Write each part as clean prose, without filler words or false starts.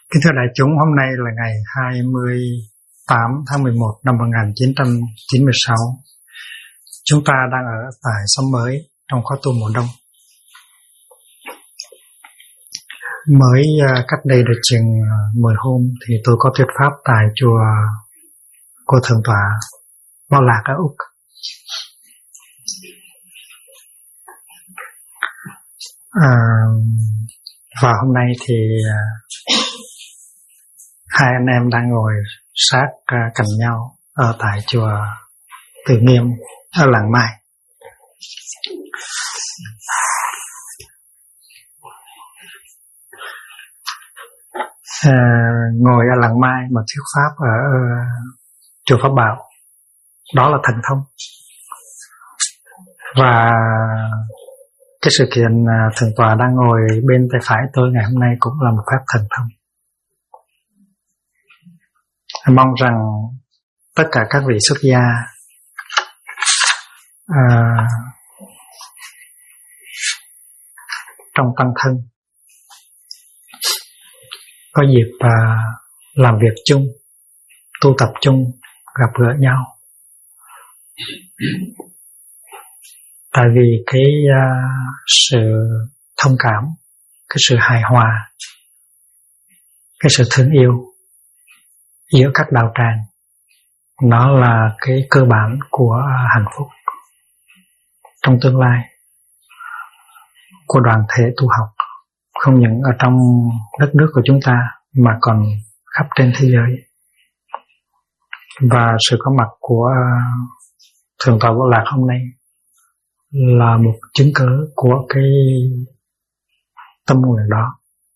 Kính thưa đại chúng, hôm nay là ngày 28 tháng 11 năm 1996. Chúng ta đang ở tại xóm mới trong khóa tu mùa đông. Mới cách đây được chừng 10 hôm thì tôi có thuyết pháp tại chùa cô Thượng tọa Bảo Lạc ở Úc. Và hôm nay thì hai anh em đang ngồi sát cạnh nhau ở tại chùa Từ Nghiêm ở Làng Mai. Ngồi ở Làng Mai mà thuyết pháp ở chùa Pháp Bảo, đó là thần thông. Và cái sự kiện thượng tọa đang ngồi bên tay phải tôi ngày hôm nay cũng là một phép thần thông. Mong rằng tất cả các vị xuất gia trong tăng thân có dịp làm việc chung, tu tập chung, gặp gỡ nhau. Tại vì cái sự thông cảm, cái sự hài hòa, cái sự thương yêu giữa các đạo tràng, nó là cái cơ bản của hạnh phúc trong tương lai của đoàn thể tu học, không những ở trong đất nước của chúng ta mà còn khắp trên thế giới. Và sự có mặt của Thượng tọa Bảo Lạc hôm nay là một chứng cớ của cái tâm nguyện đó.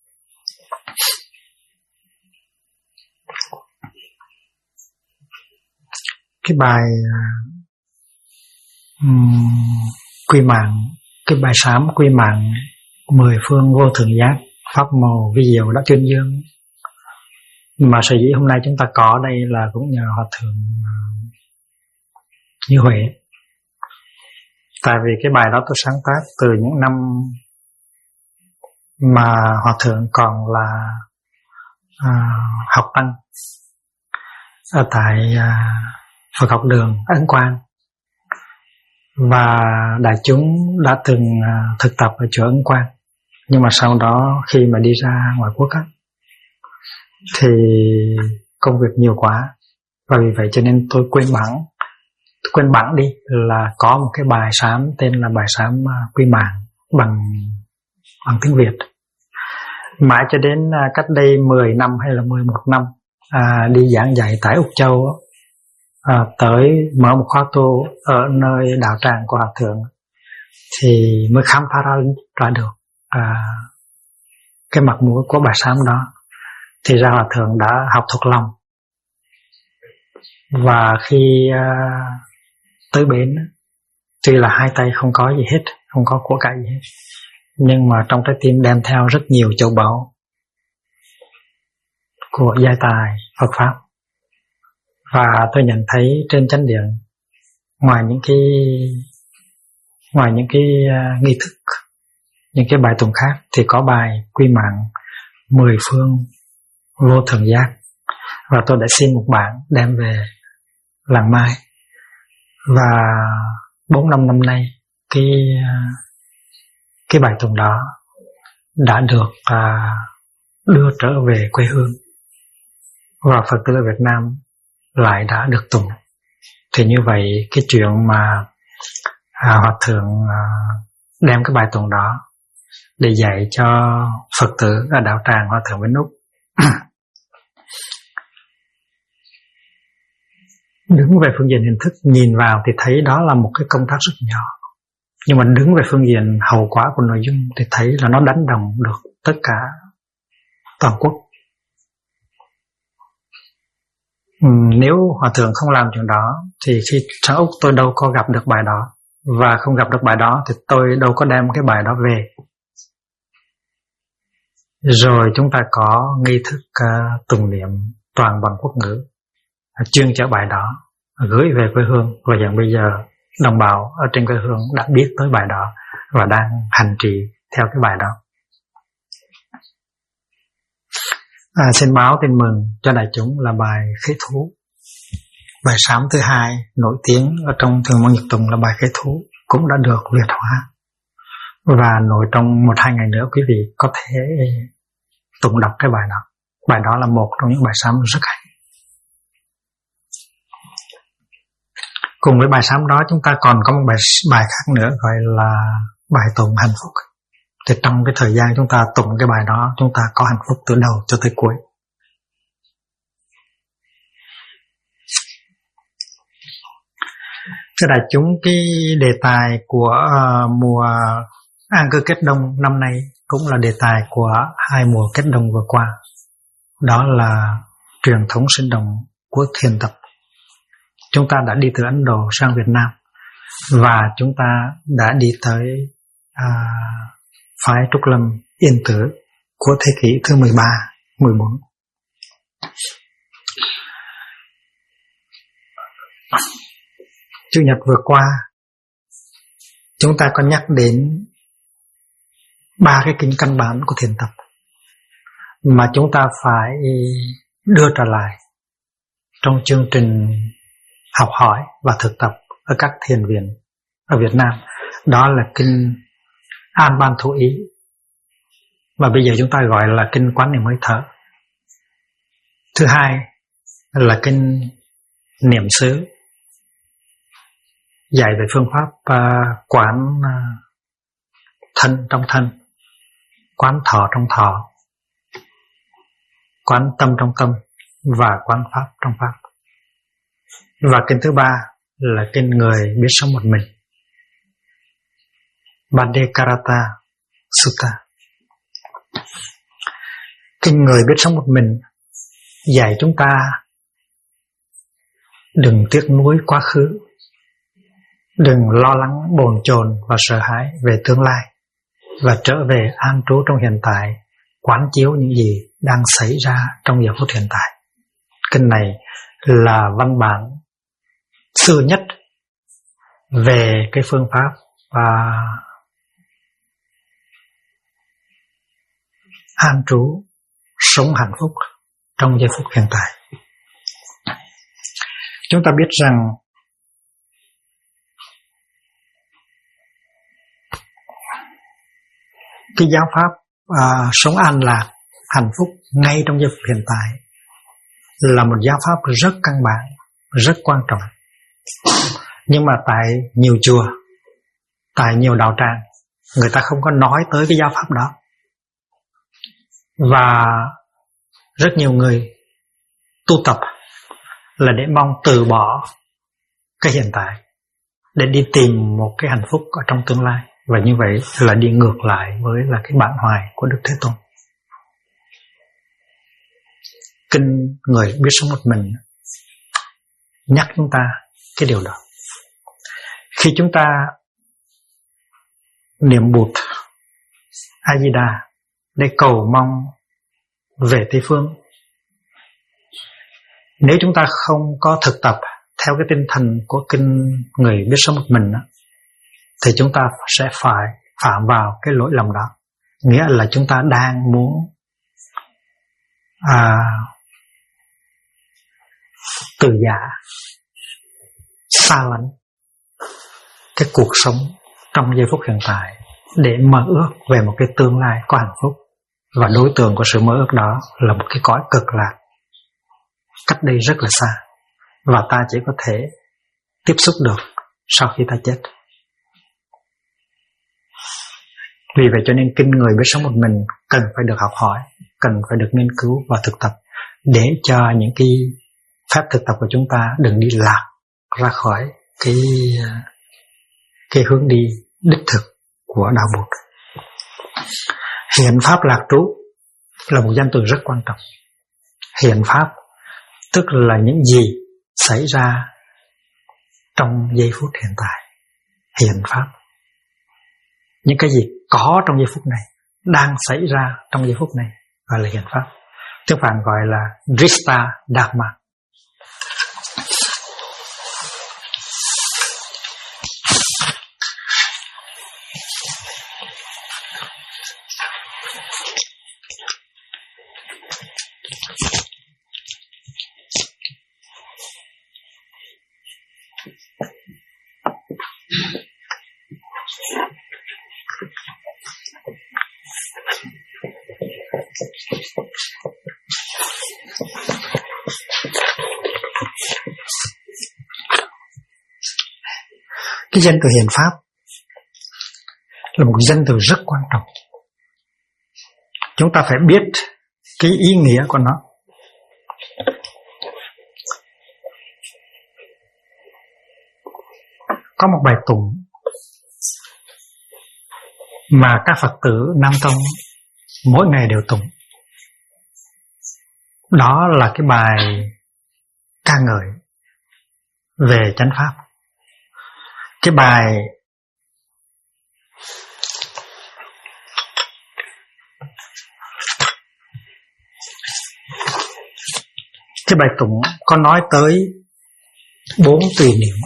Cái bài quy mạng, cái bài sám quy mạng 10 phương vô thượng giác, pháp màu vi diệu đã tuyên dương, mà sở dĩ hôm nay chúng ta có đây là cũng nhờ Hòa thượng Như Huệ. Tại vì cái bài đó tôi sáng tác từ những năm mà Hòa thượng còn là học tăng ở tại Phật học đường Ấn Quang, và đại chúng đã từng thực tập ở chùa Ấn Quang. Nhưng mà sau đó khi mà đi ra ngoài quốc á, thì công việc nhiều quá, và vì vậy cho nên tôi quên bẵng đi là có một cái bài sám tên là bài sám quy mạng bằng tiếng Việt. Mãi cho đến cách đây 10 năm hay là 11 năm đi giảng dạy tại Úc Châu, tới mở một khóa tu ở nơi đạo tràng của Hòa thượng, thì mới khám phá ra được cái mặt mũi của bài sám đó. Thì ra Hòa thượng đã học thuộc lòng, và khi tới bến, tuy là hai tay không có gì hết, không có của cải gì hết, nhưng mà trong trái tim đem theo rất nhiều châu báu của giai tài Phật pháp. Và tôi nhận thấy trên chánh điện, ngoài những cái nghi thức, những cái bài tụng khác, thì có bài quy mạng 10 phương vô thượng giác. Và tôi đã xin một bản đem về Làng Mai. Và 4-5 năm nay, cái bài tụng đó đã được đưa trở về quê hương, và Phật tử ở Việt Nam lại đã được tụng. Thì như vậy cái chuyện mà Hòa thượng đem cái bài tụng đó để dạy cho Phật tử ở đạo tràng Hòa thượng Bên Úc, đứng về phương diện hình thức nhìn vào thì thấy đó là một cái công tác rất nhỏ, nhưng mà đứng về phương diện hậu quả của nội dung thì thấy là nó đánh đồng được tất cả toàn quốc. Nếu Hòa thượng không làm chuyện đó thì khi sang Úc tôi đâu có gặp được bài đó, và không gặp được bài đó thì tôi đâu có đem cái bài đó về. Rồi chúng ta có nghi thức tụng niệm toàn bằng quốc ngữ, chuyên cho bài đó gửi về quê hương. Và hiện bây giờ đồng bào ở trên quê hương đã biết tới bài đó và đang hành trì theo cái bài đó. Xin báo tin mừng cho đại chúng là bài Khế Thú. Bài sám thứ hai nổi tiếng ở trong Thường Môn Nhật Tụng là bài Khế Thú, cũng đã được Việt hóa. Và nổi trong 1-2 ngày nữa quý vị có thể tụng đọc cái bài đó. Bài đó là một trong những bài sám rất hay. Cùng với bài sám đó chúng ta còn có một bài khác nữa gọi là bài tụng hạnh phúc. Thì trong cái thời gian chúng ta tụng cái bài đó, chúng ta có hạnh phúc từ đầu cho tới cuối. Thưa đại chúng, cái đề tài của mùa An Cư Kết Đông năm nay cũng là đề tài của 2 mùa Kết Đông vừa qua. Đó là truyền thống sinh động của thiền tập. Chúng ta đã đi từ Ấn Độ sang Việt Nam và chúng ta đã đi tới phái Trúc Lâm Yên Tử của thế kỷ thứ 13, 14. Chủ nhật vừa qua chúng ta có nhắc đến 3 cái kinh căn bản của thiền tập mà chúng ta phải đưa trở lại trong chương trình học hỏi và thực tập ở các thiền viện ở Việt Nam. Đó là kinh An Ban Thủ Ý, và bây giờ chúng ta gọi là kinh Quán Niệm Hơi Thở. Thứ hai là kinh Niệm Xứ, dạy về phương pháp quán thân trong thân, quán thọ trong thọ, quán tâm trong tâm và quán pháp trong pháp. Và kinh thứ ba là kinh Người Biết Sống Một Mình, Bhadekarata Sutta. Kinh Người Biết Sống Một Mình dạy chúng ta đừng tiếc nuối quá khứ, đừng lo lắng bồn chồn và sợ hãi về tương lai, và trở về an trú trong hiện tại, quán chiếu những gì đang xảy ra trong giờ phút hiện tại. Kinh này là văn bản xưa nhất về cái phương pháp an trú sống hạnh phúc trong giây phút hiện tại. Chúng ta biết rằng cái giáo pháp sống an lạc, hạnh phúc ngay trong giây phút hiện tại là một giáo pháp rất căn bản, rất quan trọng. Nhưng mà tại nhiều chùa, tại nhiều đạo tràng, người ta không có nói tới cái giáo pháp đó. Và rất nhiều người tu tập là để mong từ bỏ cái hiện tại để đi tìm một cái hạnh phúc ở trong tương lai. Và như vậy là đi ngược lại với là cái bản hoài của Đức Thế Tôn. Kinh Người Biết Sống Một Mình nhắc chúng ta cái điều đó. Khi chúng ta niệm Bụt A Di Đà để cầu mong về Tây phương, nếu chúng ta không có thực tập theo cái tinh thần của kinh Người Biết Sống Một Mình thì chúng ta sẽ phải phạm vào cái lỗi lầm đó. Nghĩa là chúng ta đang muốn từ giả, xa lánh cái cuộc sống trong giây phút hiện tại để mơ ước về một cái tương lai có hạnh phúc. Và đối tượng của sự mơ ước đó là một cái cõi cực lạc cách đây rất là xa, và ta chỉ có thể tiếp xúc được sau khi ta chết. Vì vậy cho nên kinh Người Biết Sống Một Mình cần phải được học hỏi, cần phải được nghiên cứu và thực tập, để cho những cái phép thực tập của chúng ta đừng đi lạc ra khỏi cái hướng đi đích thực của đạo Bụt. Hiện pháp lạc trú là một danh từ rất quan trọng. Hiện pháp tức là những gì xảy ra trong giây phút hiện tại. Hiện pháp, những cái gì có trong giây phút này, đang xảy ra trong giây phút này, gọi là hiện pháp. Tiếng Phạn gọi là Drista Dharma. Cái danh từ hiền pháp là một danh từ rất quan trọng. Chúng ta phải biết cái ý nghĩa của nó. Có một bài tụng mà các Phật tử Nam Tông mỗi ngày đều tụng. Đó là cái bài ca ngợi về chánh pháp. Cái bài tụng có nói tới 4 tùy niệm.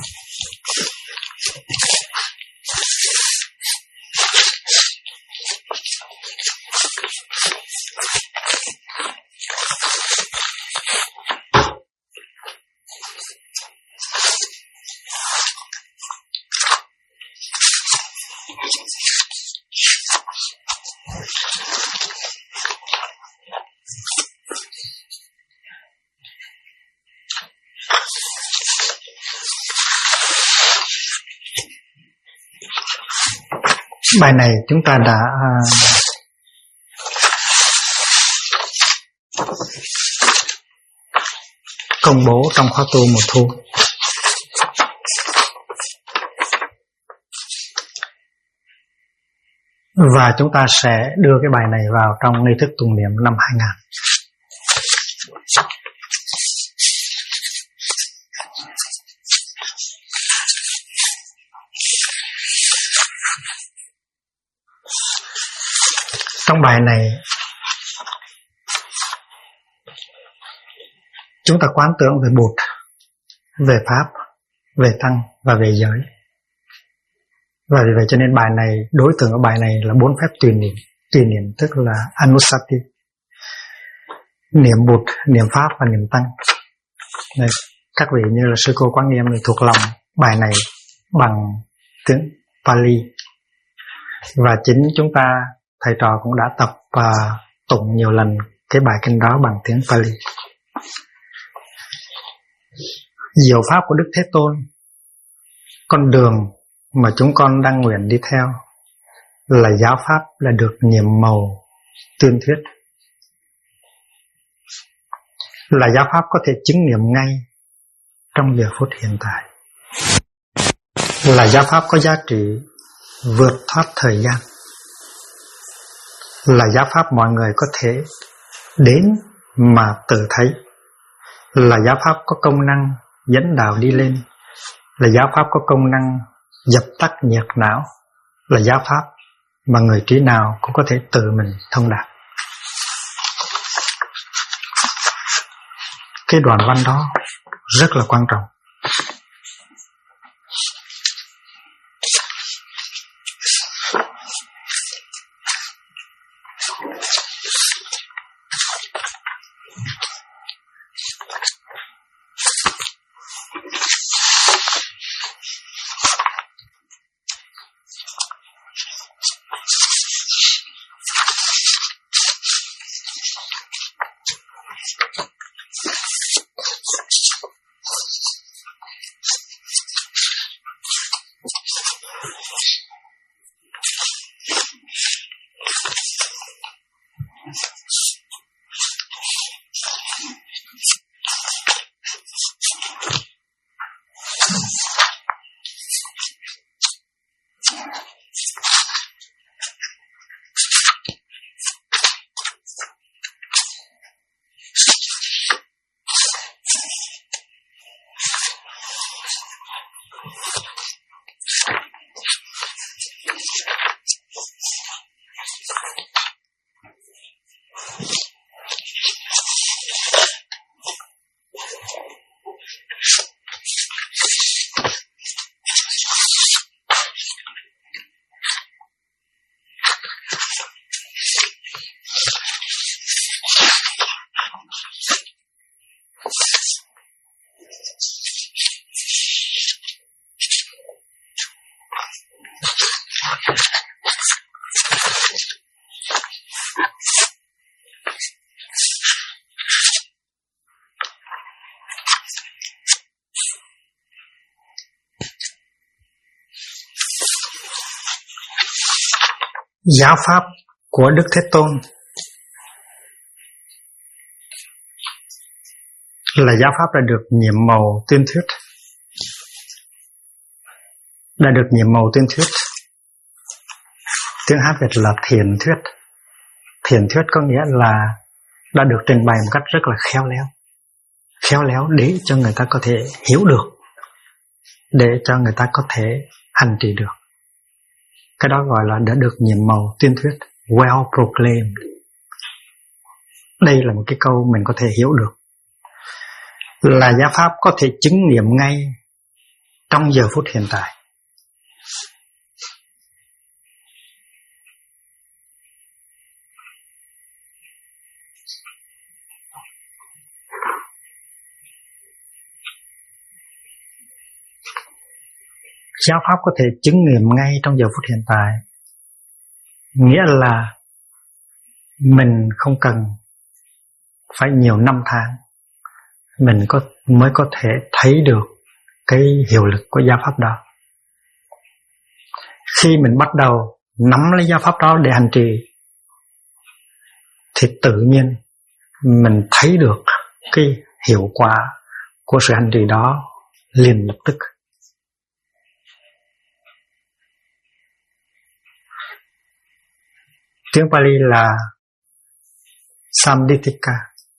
Bài này chúng ta đã công bố trong khóa tu mùa thu. Và chúng ta sẽ đưa cái bài này vào trong nghi thức tụng niệm năm 2000. Trong bài này chúng ta quán tưởng về Bụt, về Pháp, về Tăng và về giới. Và vì vậy cho nên bài này, đối tượng của bài này là 4 phép tùy niệm. Tùy niệm tức là Anusati, niệm Bụt, niệm Pháp và niệm Tăng. Đây, các vị như là sư cô Quán Nghiêm thì thuộc lòng bài này bằng tiếng Pali. Và chính chúng ta, thầy trò cũng đã tập và tụng nhiều lần cái bài kinh đó bằng tiếng Pali. Diệu pháp của Đức Thế Tôn, con đường mà chúng con đang nguyện đi theo là giáo pháp là được nhiệm màu tuyên thuyết, là giáo pháp có thể chứng nghiệm ngay trong giờ phút hiện tại, là giáo pháp có giá trị vượt thoát thời gian, là giáo pháp mọi người có thể đến mà tự thấy, là giáo pháp có công năng dẫn đạo đi lên, là giáo pháp có công năng dập tắt nhiệt não, là giáo pháp mà người trí nào cũng có thể tự mình thông đạt. Cái đoạn văn đó rất là quan trọng. giáo pháp của Đức Thế Tôn là giáo pháp đã được nhiệm màu tuyên thuyết, đã được nhiệm màu tuyên thuyết. Tiếng Hát Việt là thiền thuyết. Thiền thuyết có nghĩa là đã được trình bày một cách rất là khéo léo để cho người ta có thể hiểu được, để cho người ta có thể hành trì được. Cái đó gọi là đã được nhiệm màu tuyên thuyết, well proclaimed. Đây là một cái câu mình có thể hiểu được, là giáo pháp có thể chứng nghiệm ngay trong giờ phút hiện tại. Giáo pháp có thể chứng nghiệm ngay trong giờ phút hiện tại, nghĩa là mình không cần phải nhiều năm tháng mình mới có thể thấy được cái hiệu lực của giáo pháp đó. Khi mình bắt đầu nắm lấy giáo pháp đó để hành trì thì tự nhiên mình thấy được cái hiệu quả của sự hành trì đó liền lập tức. Tiếng Pali là Samdittika.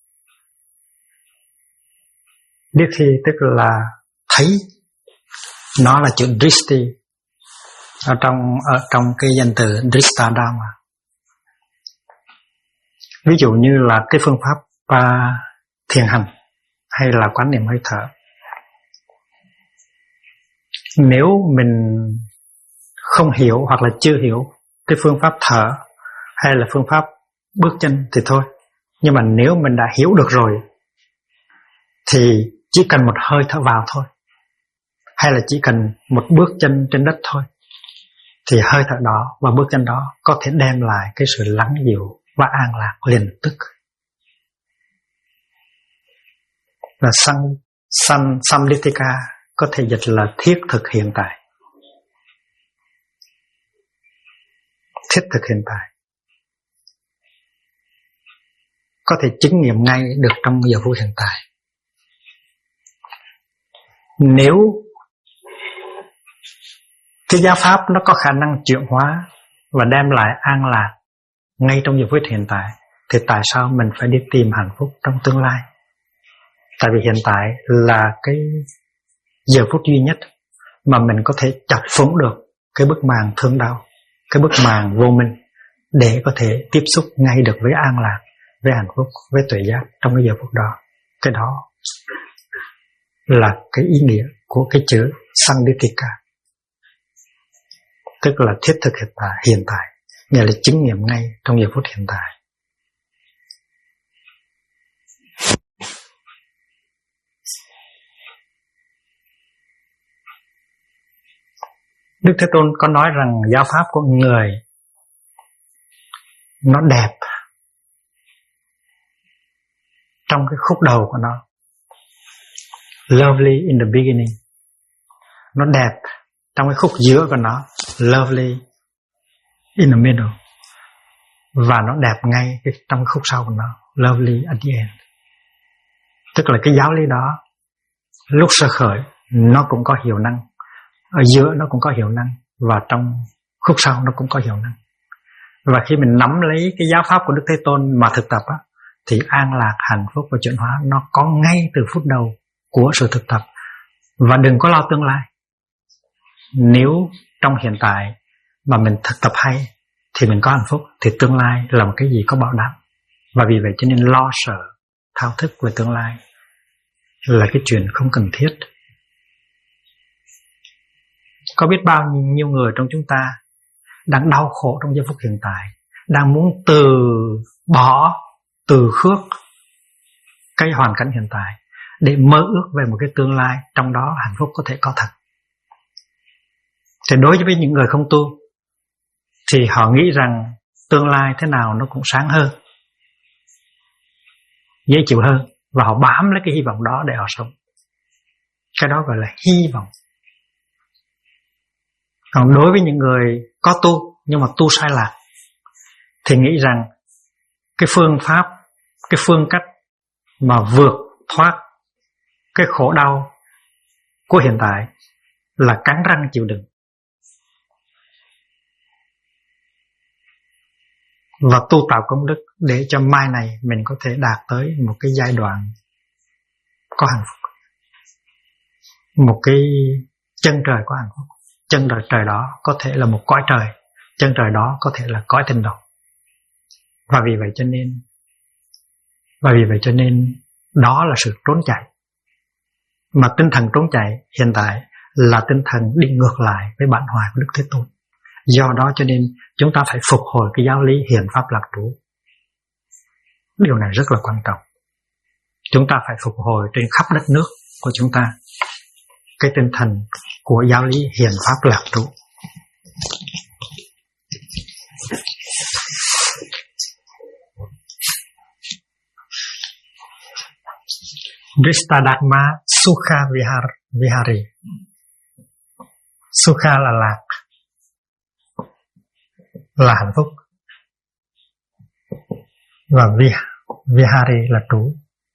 Dithi tức là thấy, nó là chữ Dristi ở trong cái danh từ Dristadama. Ví dụ như là cái phương pháp thiền hành hay là quán niệm hơi thở. Nếu mình không hiểu hoặc là chưa hiểu cái phương pháp thở hay là phương pháp bước chân thì thôi. Nhưng mà nếu mình đã hiểu được rồi thì chỉ cần một hơi thở vào thôi, hay là chỉ cần một bước chân trên đất thôi, thì hơi thở đó và bước chân đó có thể đem lại cái sự lắng dịu và an lạc liền tức. Và Samdittika có thể dịch là thiết thực hiện tại. Thiết thực hiện tại có thể chứng nghiệm ngay được trong giờ phút hiện tại. Nếu cái giáo pháp nó có khả năng chuyển hóa và đem lại an lạc ngay trong giờ phút hiện tại, thì tại sao mình phải đi tìm hạnh phúc trong tương lai? Tại vì hiện tại là cái giờ phút duy nhất mà mình có thể chọc phúng được cái bức màn thương đau, cái bức màn vô minh, để có thể tiếp xúc ngay được với an lạc, với hạnh phúc, với tuệ giác trong cái giờ phút đó. Cái đó là cái ý nghĩa của cái chữ Samdittika, tức là thiết thực hiện tại, nghĩa là chứng nghiệm ngay trong giờ phút hiện tại. Đức Thế Tôn có nói rằng giáo pháp của người nó đẹp trong cái khúc đầu của nó, lovely in the beginning. Nó đẹp trong cái khúc giữa của nó, lovely in the middle. Và nó đẹp ngay trong cái khúc sau của nó, lovely at the end. Tức là cái giáo lý đó lúc sơ khởi nó cũng có hiệu năng, ở giữa nó cũng có hiệu năng, và trong khúc sau nó cũng có hiệu năng. Và khi mình nắm lấy cái giáo pháp của Đức Thế Tôn mà thực tập á, thì an lạc, hạnh phúc và chuyển hóa nó có ngay từ phút đầu của sự thực tập. Và đừng có lo tương lai. Nếu trong hiện tại mà mình thực tập hay thì mình có hạnh phúc, thì tương lai là một cái gì có bảo đảm. Và vì vậy cho nên lo sợ, thao thức về tương lai là cái chuyện không cần thiết. Có biết bao nhiêu người trong chúng ta đang đau khổ trong giây phút hiện tại, đang muốn từ bỏ, từ khước cái hoàn cảnh hiện tại để mơ ước về một cái tương lai trong đó hạnh phúc có thể có thật. Thì đối với những người không tu thì họ nghĩ rằng tương lai thế nào nó cũng sáng hơn, dễ chịu hơn, và họ bám lấy cái hy vọng đó để họ sống. Cái đó gọi là hy vọng. Còn đối với những người có tu nhưng mà tu sai lạc, thì nghĩ rằng cái phương pháp, cái phương cách mà vượt thoát cái khổ đau của hiện tại là cắn răng chịu đựng và tu tạo công đức để cho mai này mình có thể đạt tới một cái giai đoạn có hạnh phúc, một cái chân trời có hạnh phúc. Chân trời đó có thể là một cõi trời, chân trời đó có thể là cõi tịnh độ. Và vì vậy cho nên đó là sự trốn chạy. Mà tinh thần trốn chạy hiện tại là tinh thần đi ngược lại với bản hoài của Đức Thế Tôn. Do đó cho nên chúng ta phải phục hồi cái giáo lý hiền pháp lạc trú. Điều này rất là quan trọng. Chúng ta phải phục hồi trên khắp đất nước của chúng ta cái tinh thần của giáo lý hiền pháp lạc trú. Dristadharma Sukha Vihari. Sukha là lạc, là hạnh phúc, và Vihari là trú.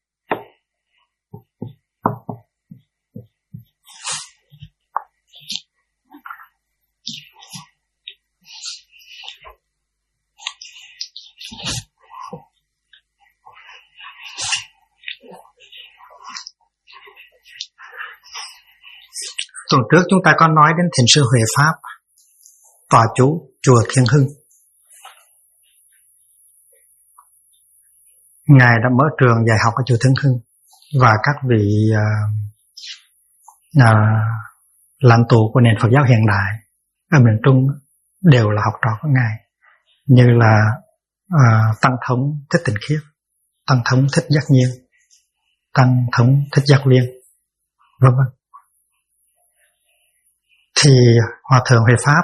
Tuần trước chúng ta có nói đến Thiền sư Huệ Pháp tọa chú chùa Thiên Hưng. Ngài đã mở trường dạy học ở chùa Thiên Hưng và các vị lãnh tụ của nền Phật giáo hiện đại ở miền Trung đều là học trò của Ngài, như là Tăng Thống Thích Tịnh Khiết, Tăng Thống Thích Giác Nhiên, Tăng Thống Thích Giác Viên, vân vân. Thì Hòa Thượng Huệ Pháp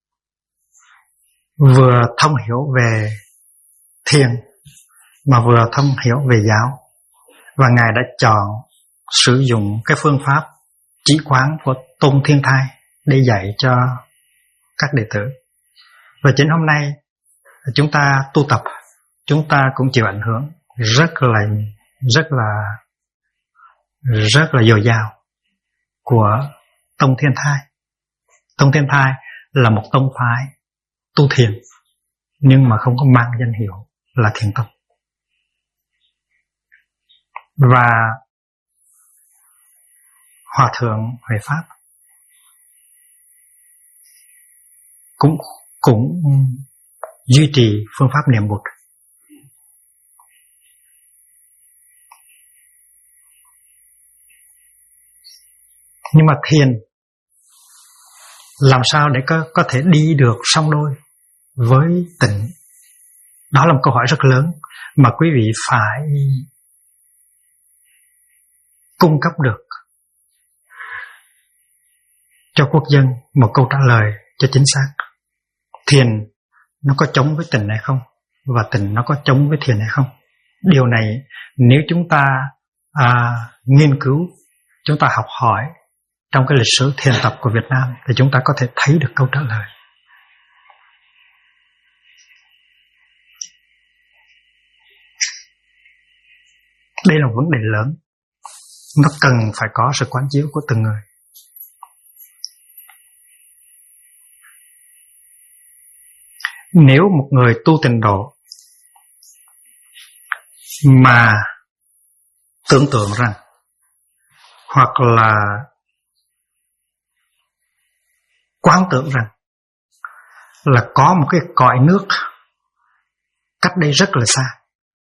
vừa thông hiểu về thiền mà vừa thông hiểu về giáo, và Ngài đã chọn sử dụng cái phương pháp chỉ quán của Tôn Thiên Thai để dạy cho các đệ tử. Và chính hôm nay chúng ta tu tập, chúng ta cũng chịu ảnh hưởng rất là dồi dào của Tông Thiên Thai. Tông Thiên Thai là một tông phái tu thiền nhưng mà không có mang danh hiệu là thiền tông. Và Hòa Thượng Huệ Pháp cũng duy trì phương pháp niệm Bụt. Nhưng mà thiền làm sao để có thể đi được song đôi với tịnh? Đó là một câu hỏi rất lớn mà quý vị phải cung cấp được cho quốc dân một câu trả lời cho chính xác. Thiền nó có chống với tịnh hay không? Và tịnh nó có chống với thiền hay không? Điều này nếu chúng ta nghiên cứu, chúng ta học hỏi trong cái lịch sử thiền tập của Việt Nam thì chúng ta có thể thấy được câu trả lời. Đây là một vấn đề lớn, nó cần phải có sự quán chiếu của từng người. Nếu một người tu tịnh độ mà tưởng tượng rằng hoặc là quán tưởng rằng là có một cái cõi nước cách đây rất là xa,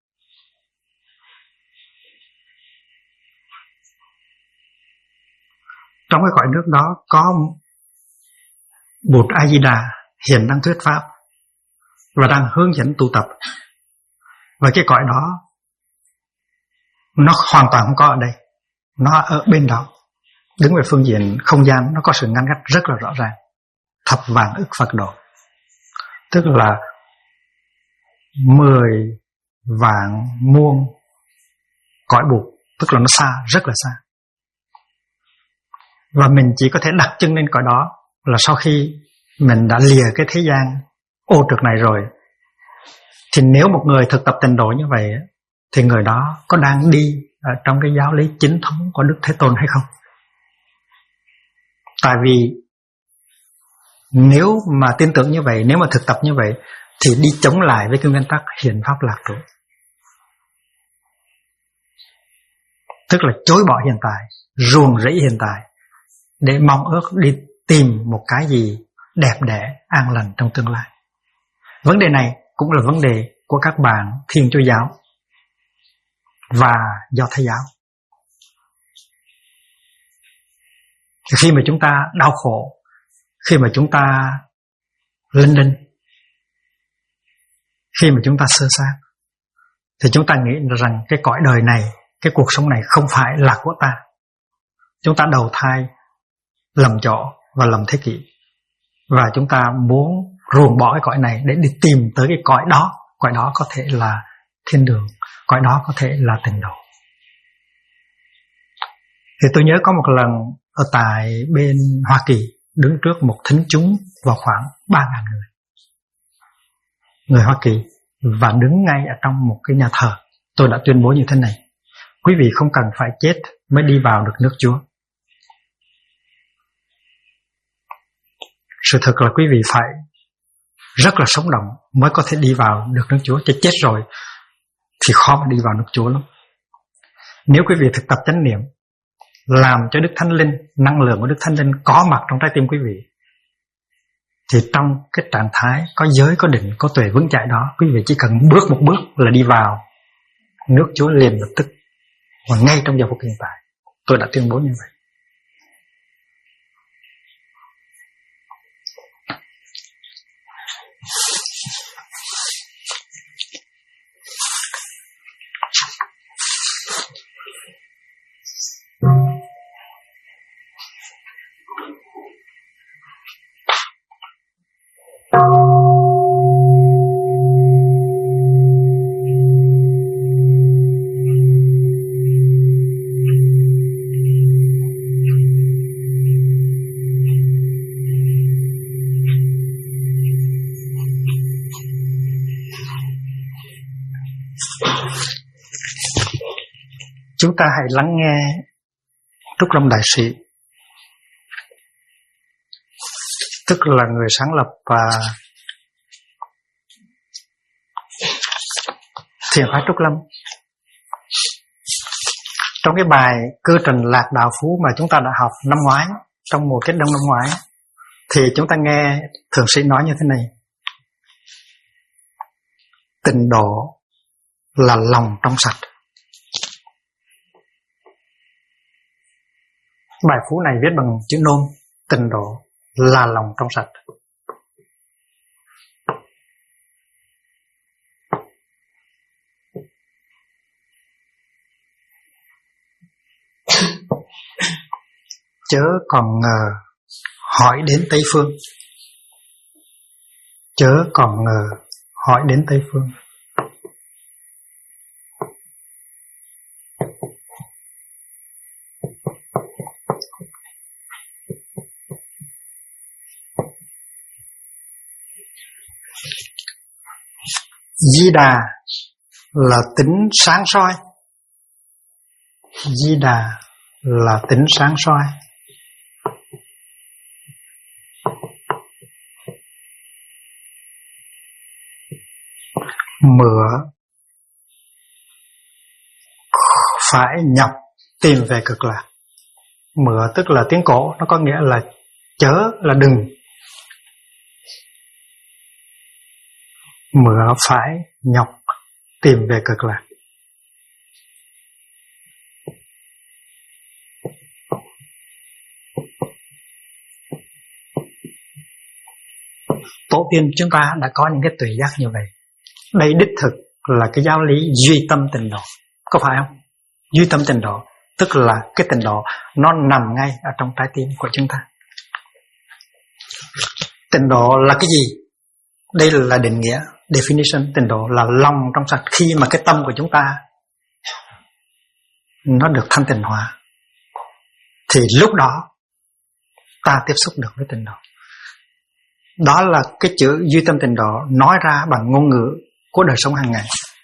trong cái cõi nước đó có Bụt A Di Đà hiện đang thuyết pháp và đang hướng dẫn tu tập, và cái cõi đó nó hoàn toàn không có ở đây, nó ở bên đó. Đứng về phương diện không gian nó có sự ngăn cách rất là rõ ràng. Thập vạn ức Phật độ, tức là 10 vạn muôn cõi Bụt, tức là nó xa, rất là xa. Và mình chỉ có thể đặt chân lên cõi đó là sau khi mình đã lìa cái thế gian ô trượt này rồi, Thì nếu một người thực tập tịnh độ như vậy thì người đó có đang đi ở trong cái giáo lý chính thống của Đức Thế Tôn hay không? Tại vì nếu mà tin tưởng như vậy, nếu mà thực tập như vậy thì đi chống lại với cái nguyên tắc hiền pháp lạc trụ, tức là chối bỏ hiện tại, ruồng rẫy hiện tại để mong ước đi tìm một cái gì đẹp đẽ, an lành trong tương lai. Vấn đề này cũng là vấn đề của các bạn Thiên Chúa giáo và Do Thái giáo. Khi mà chúng ta đau khổ, khi mà chúng ta linh đinh, khi mà chúng ta sơ xác, thì chúng ta nghĩ rằng cái cõi đời này, cái cuộc sống này không phải là của ta. Chúng ta đầu thai lầm chỗ và lầm thế kỷ, và chúng ta muốn ruồng bỏ cái cõi này để đi tìm tới cái cõi đó. Cõi đó có thể là thiên đường, cõi đó có thể là tịnh độ. Thì tôi nhớ có một lần ở tại bên Hoa Kỳ, đứng trước một thính chúng vào khoảng 3.000 người Hoa Kỳ, và đứng ngay ở trong một cái nhà thờ. Tôi đã tuyên bố như thế này: quý vị không cần phải chết mới đi vào được nước Chúa. Sự thật là quý vị phải rất là sống động mới có thể đi vào được nước Chúa. Chứ chết rồi thì khó mà đi vào nước Chúa lắm. Nếu quý vị thực tập chánh niệm, làm cho Đức Thánh Linh, năng lượng của Đức Thánh Linh có mặt trong trái tim quý vị, thì trong cái trạng thái có giới, có định, có tuệ vững chãi đó, quý vị chỉ cần bước một bước là đi vào nước Chúa liền lập tức, và ngay trong giờ phút hiện tại. Tôi đã tuyên bố như vậy. Chúng ta hãy lắng nghe Trúc Lâm Đại Sĩ, tức là người sáng lập Thiền phái Trúc Lâm. Trong cái bài Cơ Trình Lạc Đạo Phú mà chúng ta đã học năm ngoái, trong mùa Kết Đông năm ngoái, thì chúng ta nghe Thượng Sĩ nói như thế này: tịnh độ là lòng trong sạch. Bài phú này viết bằng chữ nôm: tịnh độ là lòng trong sạch. Chớ còn ngờ hỏi đến Tây Phương. Chớ còn ngờ hỏi đến Tây Phương. Di Đà là tính sáng soi. Di Đà là tính sáng soi. Mửa phải nhập tìm về cực lạc. Mửa tức là tiếng cổ, nó có nghĩa là chớ, là đừng. Mửa phải nhọc tìm về cực lạc. Tổ tiên chúng ta đã có những cái tuệ giác như vậy. Đây đích thực là cái giáo lý duy tâm tịnh độ, có phải không? Duy tâm tịnh độ tức là cái tịnh độ nó nằm ngay ở trong trái tim của chúng ta. Tịnh độ là cái gì? Đây là định nghĩa, definition. Tịnh độ là lòng trong sạch. Khi mà cái tâm của chúng ta nó được thanh tịnh hóa, thì lúc đó ta tiếp xúc được với tịnh độ. Đó là cái chữ duy tâm tịnh độ nói ra bằng ngôn ngữ của đời sống hàng ngày.